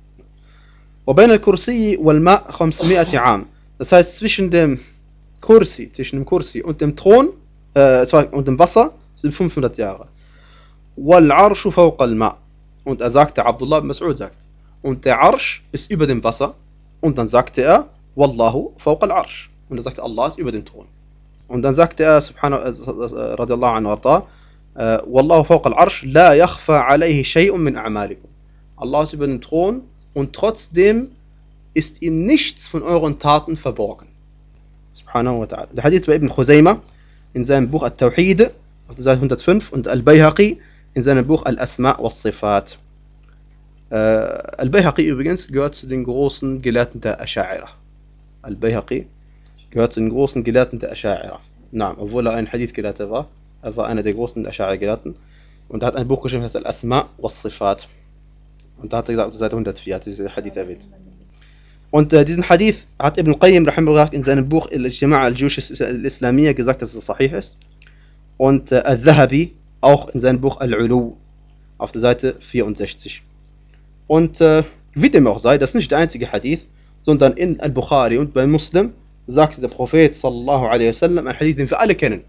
وَبَيْنَ الْكُرْسِيِّ وَالْمَاءِ خَمْسُمِائَةِ عَامٍ. Das heißt, zwischen dem Kursi, zwischen dem Kursi und dem Thron äh, und dem Wasser sind fünfhundert Jahre. وَالْعَرْشُ فَوْقَ الْمَاءِ. Und er sagte, Abdullah ibn Mas'ud sagt, und der Arsch ist über dem Wasser. Und dann sagte er, Wallahu fawqa al-Arsh. Und er sagte, Allah ist über dem Thron. Und dann sagte er, subhanahu radiallahu anhu warda, Wallahu fawqa al-Arsh, la yakhfa alayhi shay'un min a'malikum. Allah ist über dem Thron und trotzdem ist ihm nichts von euren Taten verborgen. Subhanahu wa ta'ala. Der Hadith bei Ibn Khuzayma in seinem Buch At-Tawhid auf der Seite hundertfünf und Al-Bayhaqi in seinem Buch Al-Asma' was-Sifat. Äh, Al-Bayhaqi übrigens gehört zu den großen Gelehrten der Asha'ira. Al-Bayhaqi gehört zu den großen Gelehrten der Asha'ira. Nein, obwohl er ein Hadith-Gelehrter war, er war einer der großen Asha'ira-Gelehrten. Und er hat ein Buch geschrieben, das heißt Al-Asma' was-Sifat. Und da hat er gesagt, auf der Seite hundertvier hat er diesen Hadith erwähnt. Und äh, diesen Hadith hat Ibn Qayyim rahimahullah in seinem Buch Al-Jama'a al-Jush al-Islamiyya gesagt, dass es sahih ist. Und äh, Al-Dhahabi auch in seinem Buch Al-Ulu auf der Seite vierundsechzig. Und äh, wie dem auch sei, das ist nicht der einzige Hadith, sondern in Al-Bukhari und bei Muslim sagte der Prophet sallallahu alaihi wasallam, ein Hadith, den wir alle kennen.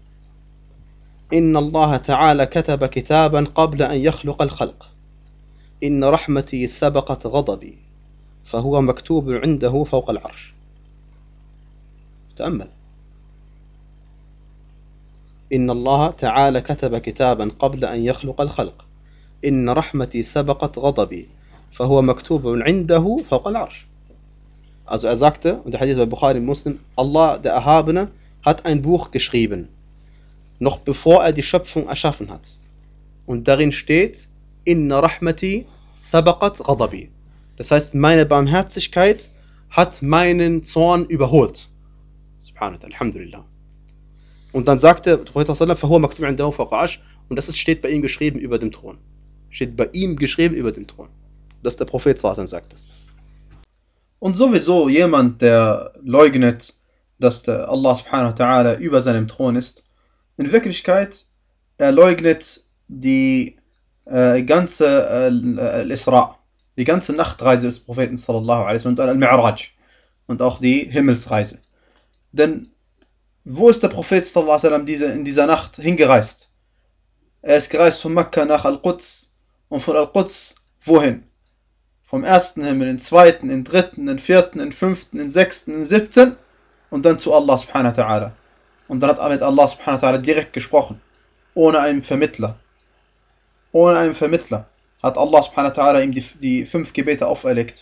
Inna Allah ta'ala kataba kitaban qabla an yakhluqa al-khalq. Inna rahmati sabaqat ghadabi. فهو مكتوب عنده فوق العرش. تأمل. إن الله تعالى كتب كتابا قبل أن يخلق الخلق. إن رحمتي سبقت غضبي. فهو مكتوب عنده فوق العرش. Also er sagte, und der Hadith bei Bukhari Muslim, Allah, der Erhabene, hat ein Buch geschrieben, noch bevor er die Schöpfung erschaffen hat. Und darin steht, Inna Rahmati sabaqat ghadabi. Das heißt, meine Barmherzigkeit hat meinen Zorn überholt. Subhanallah, Alhamdulillah. Und dann sagte der Prophet sallallahu alaihi wasallam, und das ist, steht bei ihm geschrieben über dem Thron. Steht bei ihm geschrieben über dem Thron. Das der Prophet sallallahu alaihi wasallam sagt. Und sowieso jemand, der leugnet, dass der Allah subhanahu wa ta'ala über seinem Thron ist, in Wirklichkeit, er leugnet die äh, ganze äh, Al-Isra', die ganze Nachtreise des Propheten sallallahu alaihi wasallam und Al-Mi'raj und auch die Himmelsreise. Denn wo ist der Prophet sallallahu alaihi wasallam diese, in dieser Nacht hingereist? Er ist gereist von Mekka nach Al-Quds und von Al-Quds wohin? vom ersten Himmel, in den zweiten, in den dritten, in den vierten, in den fünften, in den sechsten, in den siebten und dann zu Allah subhanahu wa ta'ala. Und dann hat er mit Allah subhanahu wa ta'ala direkt gesprochen, ohne einen Vermittler. Ohne einen Vermittler hat Allah subhanahu wa ta'ala ihm die, die fünf Gebete auferlegt.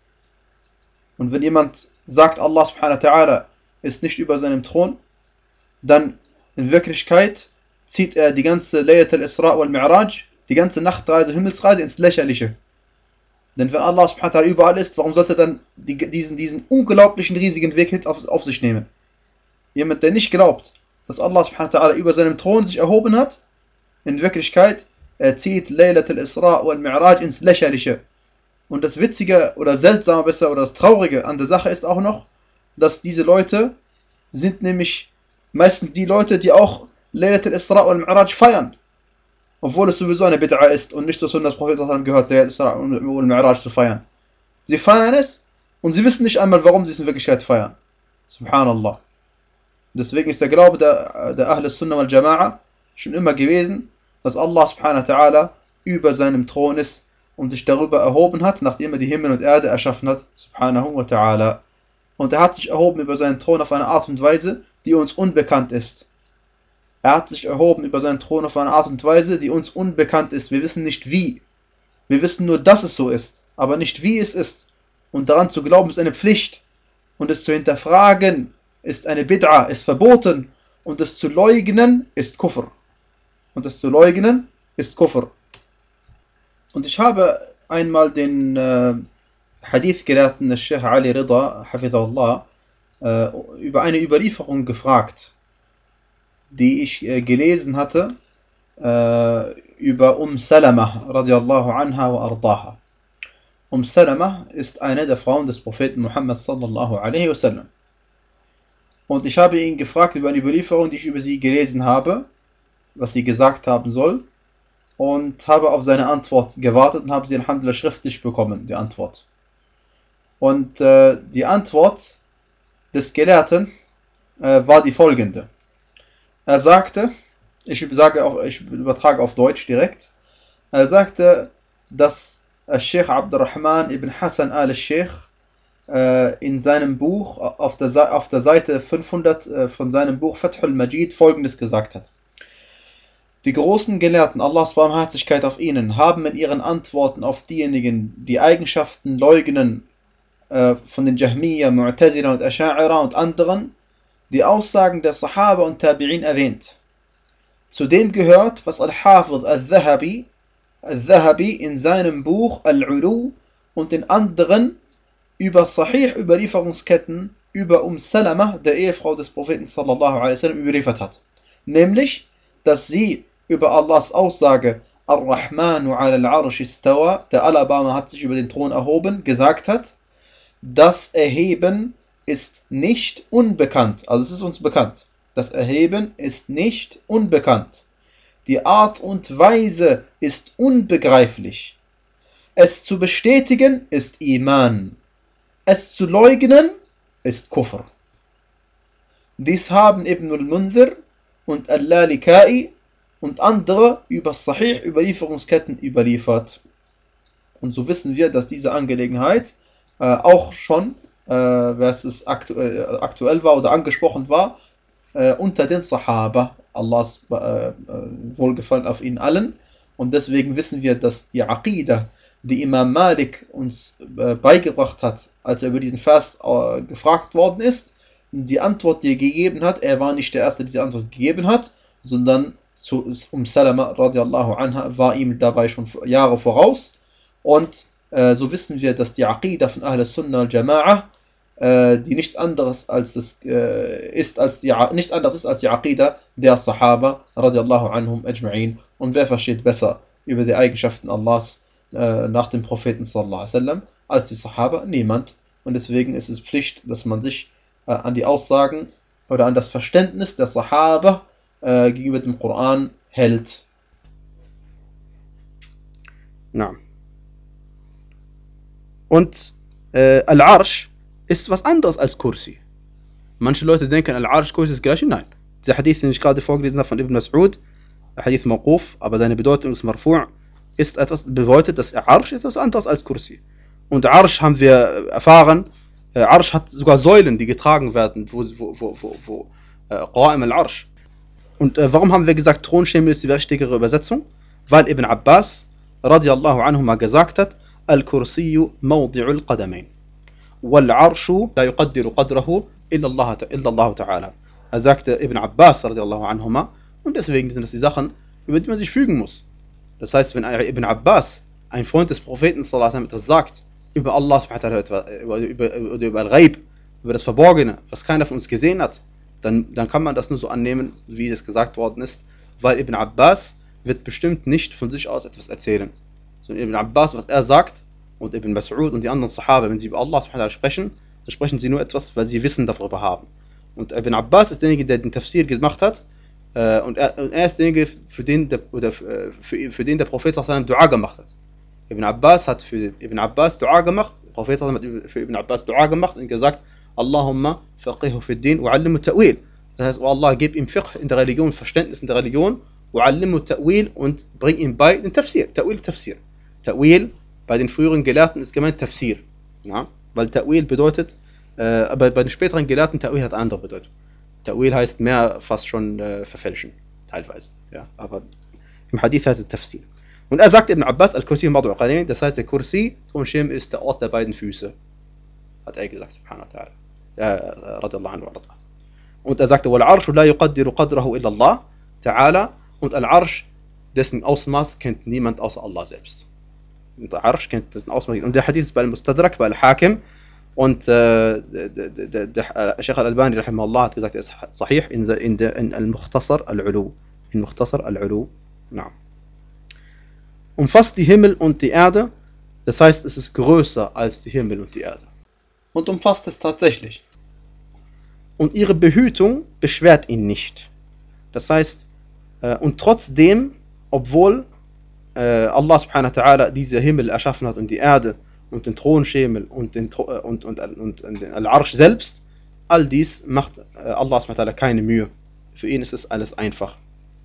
Und wenn jemand sagt, Allah subhanahu wa ta'ala ist nicht über seinem Thron, dann in Wirklichkeit zieht er die ganze Laylat al-Isra wal Mi'raj, die ganze Nachtreise, Himmelsreise ins Lächerliche. Denn wenn Allah subhanahu wa ta'ala überall ist, warum sollte er dann die, diesen, diesen unglaublichen riesigen Weg auf, auf sich nehmen? Jemand, der nicht glaubt, dass Allah subhanahu wa ta'ala über seinem Thron sich erhoben hat, in Wirklichkeit, er zieht Laylat al-Isra wal Mi'raj ins Lächerliche. Und das Witzige oder Seltsame besser oder das Traurige an der Sache ist auch noch, dass diese Leute sind nämlich meistens die Leute, die auch Laylat al-Isra wal Mi'raj feiern. Obwohl es sowieso eine Bid'a ist und nicht so, dass das Prophet gehört, Laylat al-Isra wal Mi'raj zu feiern. Sie feiern es und sie wissen nicht einmal, warum sie es in Wirklichkeit feiern. Subhanallah. Deswegen ist der Glaube der, der Ahl Sunnah wal Jama'a schon immer gewesen, dass Allah subhanahu wa ta'ala über seinem Thron ist und sich darüber erhoben hat, nachdem er die Himmel und Erde erschaffen hat, subhanahu wa ta'ala. Und er hat sich erhoben über seinen Thron auf eine Art und Weise, die uns unbekannt ist. Er hat sich erhoben über seinen Thron auf eine Art und Weise, die uns unbekannt ist. Wir wissen nicht wie. Wir wissen nur, dass es so ist, aber nicht wie es ist. Und daran zu glauben ist eine Pflicht. Und es zu hinterfragen ist eine Bid'a, ist verboten. Und es zu leugnen ist Kufr. Und es zu leugnen ist Kufr. Und ich habe einmal den äh, Hadith-Gelehrten, des Sheikh Ali Rida, Hafidhahullah, äh, über eine Überlieferung gefragt, die ich äh, gelesen hatte, äh, über Umm Salama, radiallahu anha wa ardaha. Umm Salama ist eine der Frauen des Propheten Muhammad sallallahu alaihi wasallam. Und ich habe ihn gefragt über eine Überlieferung, die ich über sie gelesen habe, was sie gesagt haben soll, und habe auf seine Antwort gewartet und habe sie alhamdulillah schriftlich bekommen, die Antwort. Und äh, die Antwort des Gelehrten äh, war die folgende. Er sagte, ich, sage auch, ich übertrage auf Deutsch direkt, er sagte, dass Sheikh Abdurrahman ibn Hassan al-Sheikh äh, in seinem Buch, auf der, auf der Seite fünfhundert äh, von seinem Buch Fathul Majid folgendes gesagt hat. Die großen Gelehrten, Allahs Barmherzigkeit auf ihnen, haben in ihren Antworten auf diejenigen, die Eigenschaften leugnen, äh, von den Jahmiyyah, Mu'tazila und Asha'ira und anderen, die Aussagen der Sahaba und Tabi'in erwähnt. Zudem gehört, was Al-Hafidh Al-Dhahabi Al-Dhahabi in seinem Buch Al-Ulu und in anderen über Sahih-Überlieferungsketten über Umm Salama, der Ehefrau des Propheten sallallahu alaihi wasallam, überliefert hat. Nämlich, dass sie über Allahs Aussage Ar-Rahmanu ala al-Arsh istawa, der Allerbarmer hat sich über den Thron erhoben, gesagt hat, das Erheben ist nicht unbekannt, also es ist uns bekannt, das Erheben ist nicht unbekannt. Die Art und Weise ist unbegreiflich. Es zu bestätigen ist Iman. Es zu leugnen ist Kufr. Dies haben Ibn al-Munzir und Al-Lalikai und andere über Sahih-Überlieferungsketten überliefert. Und so wissen wir, dass diese Angelegenheit äh, auch schon, äh, was es aktu äh, aktuell war oder angesprochen war, äh, unter den Sahaba, Allahs äh, Wohlgefallen auf ihnen allen. Und deswegen wissen wir, dass die Aqidah, die Imam Malik uns äh, beigebracht hat, als er über diesen Vers äh, gefragt worden ist, die Antwort, die er gegeben hat, er war nicht der Erste, der diese Antwort gegeben hat, sondern zu Umm Salama radiallahu anha war ihm dabei schon Jahre voraus. Und äh, so wissen wir, dass die Aqidah von Ahl Sunnah al Jama'a, äh, die nichts anderes als das äh, ist als die nichts anderes ist als die Aqidah der Sahaba radiallahu anhum ajma'in. Und wer versteht besser über die Eigenschaften Allahs äh, nach dem Propheten sallallahu alaihi wasallam als die Sahaba? Niemand. Und deswegen ist es Pflicht, dass man sich äh, an die Aussagen oder an das Verständnis der Sahaba äh, gegenüber dem Koran hält. Na. Und äh, Al-Arsh ist was anderes als Kursi. Manche Leute denken, Al-Arsh, Kursi ist gleich. Nein. Der Hadith, den ich gerade vorgelesen habe von Ibn Mas'ud, der Hadith Maquf, aber seine Bedeutung ist Marfu', ist etwas, bedeutet, dass Arsh ist etwas anderes als Kursi. Und Arsch haben wir erfahren, äh, Arsch hat sogar Säulen, die getragen werden, wo, wo, wo, wo, wo äh, Qa'im al-Arsch. Und äh, warum haben wir gesagt, Thronschemel ist die richtigere Übersetzung? Weil Ibn Abbas radiallahu anhu mal gesagt hat, Al-Kursiyu mawdi'ul qadamain. Wal-Arshu la yuqaddiru qadrahu illa Allah, illa Allah ta'ala. Er sagte Ibn Abbas radiallahu anhuma, und deswegen sind das die Sachen, über die man sich fügen muss. Das heißt, wenn Ibn Abbas, ein Freund des Propheten sallallahu alaihi wasallam, etwas sagt, über Allah subhanahu wa ta'ala, über, über, über, über Al-Ghaib, über das Verborgene, was keiner von uns gesehen hat, dann, dann kann man das nur so annehmen, wie es gesagt worden ist, weil Ibn Abbas wird bestimmt nicht von sich aus etwas erzählen. Sondern Ibn Abbas, was er sagt, und Ibn Mas'ud und die anderen Sahaba, wenn sie über Allah subhanahu wa ta'ala sprechen, dann sprechen sie nur etwas, weil sie Wissen darüber haben. Und Ibn Abbas ist derjenige, der den Tafsir gemacht hat, äh, und, er, und er ist derjenige, für den der, oder für, für den der Prophet sallallahu alaihi wasallam Dua gemacht hat. Ibn Abbas hat für Ibn Abbas Dua gemacht, der Prophet sallallahu alaihi wasallam hat für Ibn Abbas Dua gemacht und gesagt, Allahumma faqihu fi din wa 'allimhu ta'wil. Das heißt, oh Allah, gib ihm Fiqh in der Religion, Verständnis in der Religion, wa 'allimhu ta'wil, und bring ihm bei den Tafsir, Ta'wil, Tafsir. Ta'wil, bei den früheren Gelehrten ist gemeint Tafsir. Ja? Weil Ta'wil bedeutet, äh, aber bei den späteren Gelehrten, Ta'wil hat eine andere Bedeutung. Ta'wil heißt mehr fast schon äh, verfälschen, teilweise. Ja? Aber im Hadith heißt es Tafsir. Und er sagt Ibn Abbas, Al-Kursi mawdi'ul qadamain, das heißt, der Kursi, Thronschemel, ist der Ort der beiden Füße. Hat er gesagt, subhanahu wa ta'ala. Ja, radiallahu anhu wa radiallahu. Und er sagte, Wal-Arshu la yuqaddiru qadrahu illa Allah ta'ala, und Al-Arsh, dessen Ausmaß kennt niemand außer Allah selbst. Und der Arsh kennt dessen Ausmaß. Und der Hadith ist bei Al-Mustadrak, bei Al-Hakim, und äh, der, der Sheikh Al-Albani rahimahullah hat gesagt, er ist sahih in, in, in Al-Mukhtasar Al-Ulu. In Mukhtasar Al-Ulu. Na. Umfasst die Himmel und die Erde, das heißt, es ist größer als die Himmel und die Erde. Und umfasst es tatsächlich. Und ihre Behütung beschwert ihn nicht. Das heißt, äh, und trotzdem, obwohl äh, Allah subhanahu wa ta'ala diese Himmel erschaffen hat und die Erde und den Thronschemel und den, äh, und, und, und, und den Al-Arsh selbst, all dies macht äh, Allah subhanahu wa ta'ala keine Mühe. Für ihn ist es alles einfach.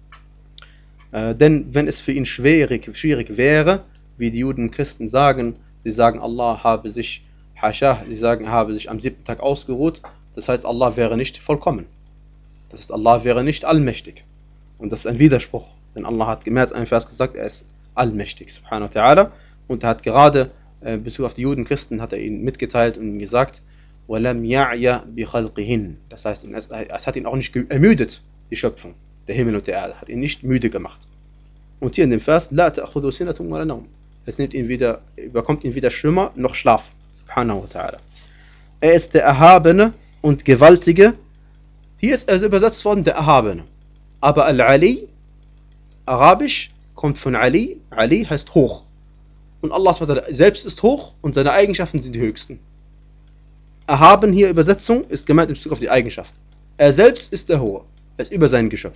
Äh, denn wenn es für ihn schwierig, schwierig wäre, wie die Juden und Christen sagen, sie sagen, Allah habe sich, Hasha, sie sagen, habe sich am siebten Tag ausgeruht, das heißt, Allah wäre nicht vollkommen. Das heißt, Allah wäre nicht allmächtig. Und das ist ein Widerspruch, denn Allah hat mehr als einen Vers gesagt, er ist allmächtig, subhanahu wa ta'ala, und er hat gerade, äh, in Bezug auf die Juden und Christen, hat er ihnen mitgeteilt und ihnen gesagt, وَلَمْ يَعْيَ بِخَلْقِهِنْ. Das heißt, es, es hat ihn auch nicht ermüdet, die Schöpfung, der Himmel und der Erde, hat ihn nicht müde gemacht. Und hier in dem Vers, لَا تَأْخُذُوا سِنَةٌ وَلَا نَوْمٌ. Es nimmt ihn weder, überkommt ihn weder Schlummer noch Schlaf, subhanahu wa ta'ala. Er ist der Erhabene und Gewaltige. Hier ist er übersetzt worden, der Erhabene. Aber Al-Ali, arabisch, kommt von Ali. Ali heißt hoch. Und Allah selbst ist hoch und seine Eigenschaften sind die höchsten. Erhaben hier Übersetzung ist gemeint in Bezug auf die Eigenschaft. Er selbst ist der Hohe. Er ist über sein Geschöpf.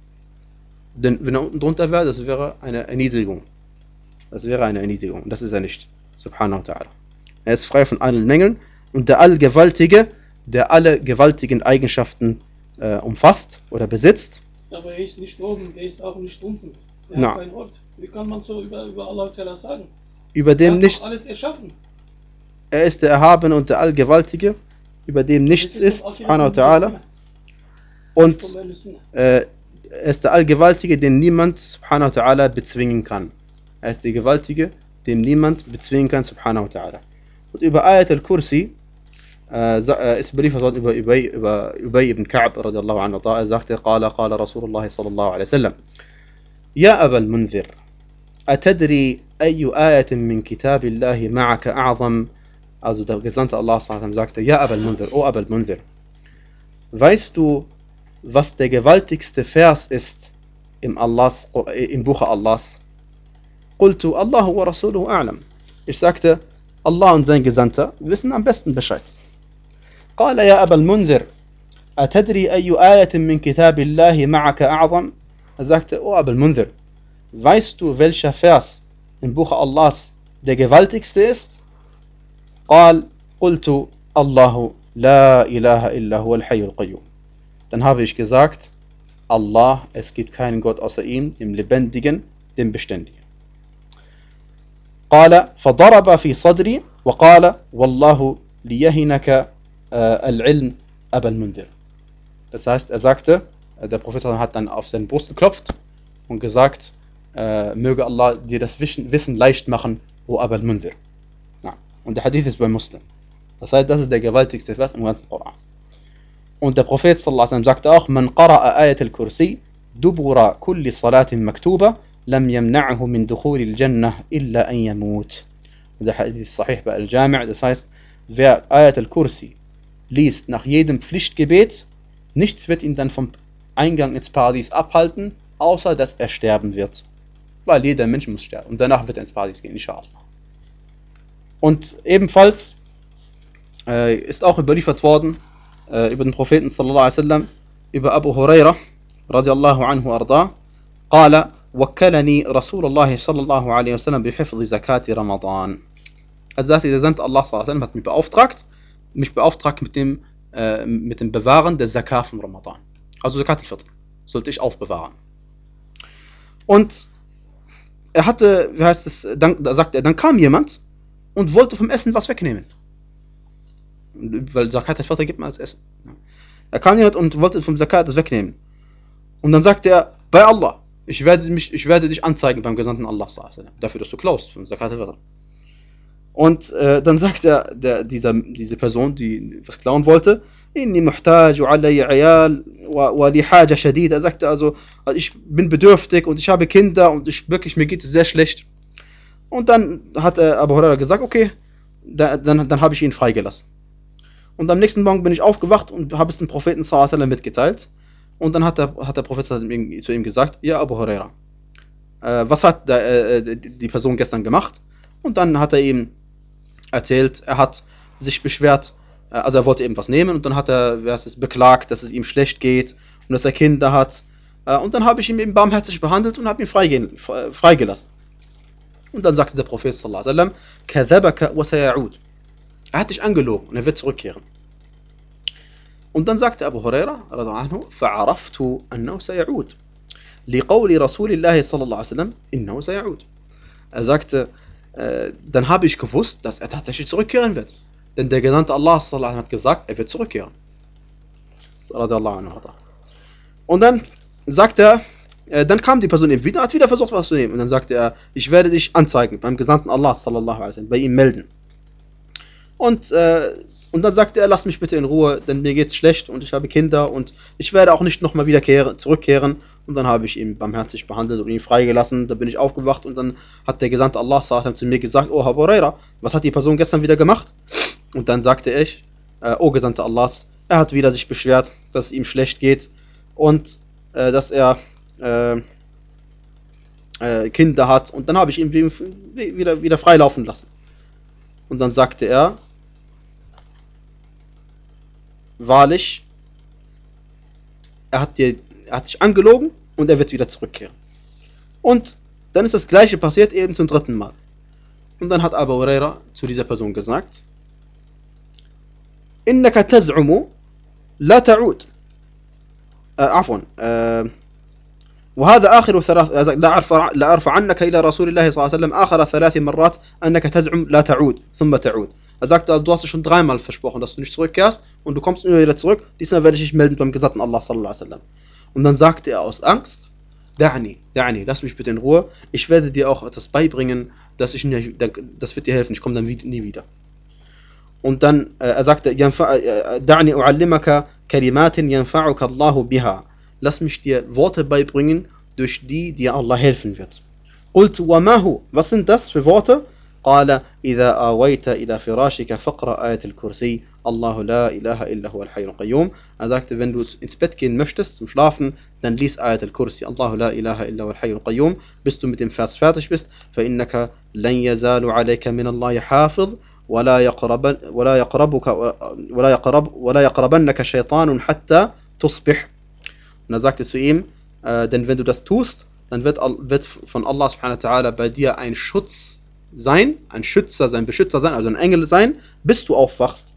Denn wenn er unten drunter wäre, das wäre eine Erniedrigung. Das wäre eine Erniedrigung. Das ist er nicht. Subhanahu wa ta'ala. Er ist frei von allen Mängeln. Und der Allgewaltige, der alle gewaltigen Eigenschaften äh, umfasst oder besitzt. Aber er ist nicht oben, er ist auch nicht unten. Er Na. hat keinen Ort. Wie kann man so über, über Allah ta'ala sagen? Über dem er hat nichts. doch alles erschaffen. Er ist der Erhabene und der Allgewaltige, über dem nichts ist, subhanahu wa ta'ala. Und äh, er ist der Allgewaltige, den niemand, subhanahu wa ta'ala, bezwingen kann. Er ist der Gewaltige, dem niemand bezwingen kann, subhanahu wa ta'ala. Und über Ayat al-Kursi äh, ist überliefert worden über Ubay, über Ubay ibn Ka'b radiallahu anhu. Er sagte, Qala qala Rasulullah sallallahu alaihi wasallam, Ya Aba al-Munzir, atadri ayu ayatin min kitabillahi ma'aka a'zam. Also der Gesandte Allah sallallahu alaihi wasallam sagte, Ja Aba al-Munzir, O Aba al-Munzir, weißt du, was der gewaltigste Vers ist im, Allahs, im Buche Allahs? Qultu Allahu wa Rasuluhu a'lam. Ich sagte, Allah und sein Gesandter wissen am besten Bescheid. قال يا أبا المنذر أتدري أي آية من كتاب الله معك أعظم. Er sagte, O Abul Munzir, weißt du, welcher Vers im Buch Allahs der gewaltigste ist? قال قلت الله لا إله إلا هو الحي القيوم. Dann habe ich gesagt, Allah, es gibt keinen Gott außer ihm, dem Lebendigen, dem Beständigen. قال فضرب في صدري وقال والله ليهنك العلم أبا المنذر. Das heißt, er sagte, der Prophet hat dann auf seine Brust geklopft und gesagt, äh, möge Allah dir das Wissen leicht machen, O Aba al-Munzir. Ja. Und der Hadith ist bei Muslim. Das heißt, das ist der gewaltigste Vers im ganzen Koran. Und der Prophet sallallahu alaihi wasallam sagte auch, Man qara'a ayat al-Kursi dubura kulli salatin maktuba lam yamna'hu min dukhuli al-Jannah illa an yamut. Und der Hadith ist sahih bei Al-Jami'. Das heißt, wer Ayat al-Kursi liest nach jedem Pflichtgebet, nichts wird ihn dann vom Eingang ins Paradies abhalten, außer dass er sterben wird. Weil jeder Mensch muss sterben. Und danach wird er ins Paradies gehen, inshallah. Und ebenfalls äh, ist auch überliefert worden, äh, über den Propheten sallallahu alaihi wasallam, über Abu Huraira, radiallahu anhu arda, قال وكلني رسول الله صلى الله عليه وسلم بحفظ زكاة رمضان. Also sagte der Gesandte Allah sallallahu alaihi wasallam hat mich beauftragt, mich beauftragt mit dem, äh, mit dem Bewahren der Zakat von Ramadan. Also Zakat al-Fitr sollte ich aufbewahren. Und er hatte, wie heißt es, dann, da sagt er, dann kam jemand und wollte vom Essen was wegnehmen. Weil Zakat al-Fitr gibt man als Essen. Er kam jemand und wollte vom Zakat das wegnehmen. Und dann sagte er, bei Allah, ich werde, mich, ich werde dich anzeigen beim Gesandten Allah dafür, dass du klaust vom Zakat al-Fitr. Und äh, dann sagt er, der, dieser, diese Person, die was klauen wollte, Inni muhtaj alayya ayal wa li haja shadida. Er sagte also, ich bin bedürftig und ich habe Kinder und ich wirklich, mir geht es sehr schlecht. Und dann hat er Abu Huraira gesagt, okay, da, dann, dann habe ich ihn freigelassen. Und am nächsten Morgen bin ich aufgewacht und habe es dem Propheten sallallahu alaihi wasallam mitgeteilt. Und dann hat der, hat der Prophet zu ihm gesagt, ja Abu Huraira, äh, was hat der, äh, die Person gestern gemacht? Und dann hat er ihm erzählt, er hat sich beschwert, also er wollte eben was nehmen und dann hat er, wer ist es, beklagt, dass es ihm schlecht geht und dass er Kinder hat. Und dann habe ich ihn eben barmherzig behandelt und habe ihn freigehen, freigelassen. Und dann sagte der Prophet sallallahu alaihi wasallam, kadhabaka wa saya'ud. Er hat dich angelogen und er wird zurückkehren. Und dann sagte Abu Huraira radhiyallahu anhu, fa'araftu annahu saya'ud. Liqawli Rasulillahi sallallahu alaihi wasallam, innahu saya'ud. Er sagte, äh, dann habe ich gewusst, dass er tatsächlich zurückkehren wird. Denn der Gesandte Allah sallallahu alaihi wasallam hat gesagt, er wird zurückkehren. Und dann sagt er, äh, dann kam die Person eben wieder, hat wieder versucht was zu nehmen. Und dann sagte er, ich werde dich anzeigen beim Gesandten Allah sallallahu alaihi wasallam, bei ihm melden. Und, äh, und dann sagte er, lass mich bitte in Ruhe, denn mir geht's schlecht und ich habe Kinder und ich werde auch nicht nochmal wieder kehren, zurückkehren. Und dann habe ich ihn barmherzig behandelt und ihn freigelassen. Da bin ich aufgewacht und dann hat der Gesandte Allah sallallahu alaihi wasallam zu mir gesagt, oh Abu Huraira, was hat die Person gestern wieder gemacht? Und dann sagte ich, äh, oh Gesandte Allahs, er hat wieder sich beschwert, dass es ihm schlecht geht und äh, dass er äh, äh, Kinder hat. Und dann habe ich ihn wieder, wieder freilaufen lassen. Und dann sagte er, wahrlich, er hat, dir, er hat dich angelogen und er wird wieder zurückkehren. Und dann ist das gleiche passiert, eben zum dritten Mal. Und dann hat Abu Huraira zu dieser Person gesagt, إنك تزعم لا تعود آه عفوا آه وهذا آخر ثلاث لا أرفع لا أرفع عنك إلى رسول الله صلى الله عليه وسلم آخر ثلاث مرات أنك تزعم لا تعود ثم تعود. Er sagte, also, du hast schon dreimal versprochen, dass du nicht zurückkehrst und du kommst immer wieder zurück. Diesmal werde ich dich melden beim Gesandten Allah sallallahu alaihi wasallam. Und dann sagte er aus Angst, Da'ni, Da'ni, lass mich bitte in Ruhe. Ich werde dir auch etwas beibringen, dass ich das wird dir helfen. Ich komme dann nie wieder. Und dann, äh, er sagte, Da'ni u'allimaka kalimatin yanfa'uka Allahu biha. Lass mich dir Worte beibringen, durch die dir Allah helfen wird. Qultu wa mahu. Was sind das für Worte? قال إذا آويت إلى فراشك فقرأ آية الكرسي الله لا إله إلا هو الحي القيوم. Er sagte, wenn du ins Bett gehen möchtest zum Schlafen, dann lies Ayat al-Kursi الله لا إله إلا هو الحي القيوم, bis du mit dem Vers fertig bist. فإنك لن يزال عليك من الله حافظ ولا يقرب ولا يقربك ولا يقرب ولا يقربنك شيطان حتى تصبح. Und er sagte zu ihm, äh, denn wenn du das tust, dann wird, wird von Allah subhanahu wa ta'ala bei dir ein Schutz sein, ein Schützer sein, Beschützer sein, also ein Engel sein, bis du aufwachst.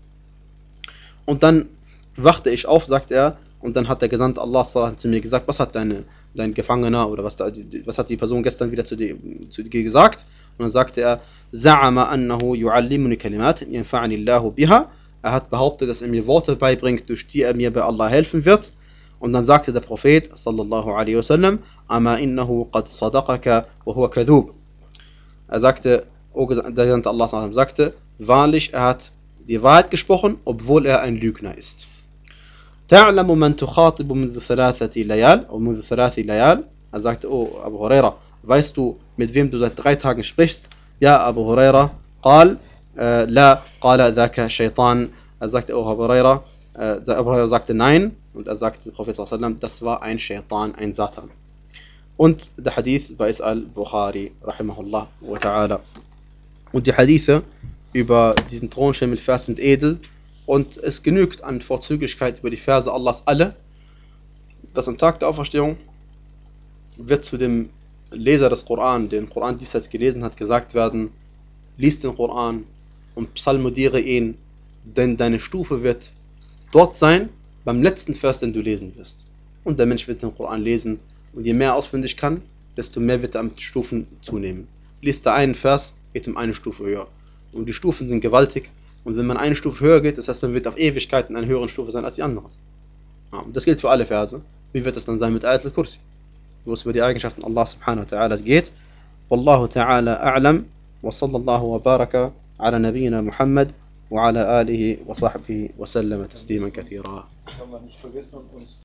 Und dann wachte ich auf, sagt er, und dann hat der Gesandte Allah zu mir gesagt, was hat deine, dein Gefangener oder was, da, was hat die Person gestern wieder zu dir, zu dir gesagt? Und dann sagte er, Za'ama annahu yu'allimuni kalimatin yanfa'ani Allahu biha. Er hat behauptet, dass er mir Worte beibringt, durch die er mir bei Allah helfen wird. Und dann sagte der Prophet, sallallahu alaihi wasallam, ama innahu qad sadaqaka wa huwa kadhub. Er sagte, der Gesandte Allah sagte, wahrlich, er hat die Wahrheit gesprochen, obwohl er ein Lügner ist. تعلم من تخاطب منذ ثلاثة ليال أو منذ ثلاث ليال. Er sagte, oh Abu Huraira, weißt du, mit wem du seit drei Tagen sprichst? Ja, Abu Huraira, قال لا قال ذاك شيطان. Er sagte, oh Abu Huraira, der Abu Huraira sagte nein, und er sagte, der Prophet sallallahu alaihi wasallam, das war ein Shaitan, ein Satan. Und der Hadith bei Al-Bukhari, rahimahullah wa ta'ala. Und die Hadithe über diesen Thronschemel-Vers sind edel, und es genügt an Vorzüglichkeit über die Verse Allahs alle, dass am Tag der Auferstehung wird zu dem Leser des Koran, der den Koran diesseits gelesen hat, gesagt werden, lies den Koran und psalmodiere ihn, denn deine Stufe wird dort sein, beim letzten Vers, den du lesen wirst. Und der Mensch wird den Koran lesen, und je mehr auswendig kann, desto mehr wird er an Stufen zunehmen. Liest er einen Vers, geht um eine Stufe höher. Und die Stufen sind gewaltig, und wenn man eine Stufe höher geht, das heißt, man wird auf Ewigkeit in einer höheren Stufe sein als die anderen. Ja, und das gilt für alle Verse. Wie wird es dann sein mit Ayat al-Kursi, wo es über die Eigenschaften Allah subhanahu wa ta'ala geht? Wallahu ta'ala a'lam, wa sallallahu wa baraka ala nabiyyina Muhammad wa ala alihi wa sahbihi wa sallama tasliman kathira. Kann man nicht vergessen, uns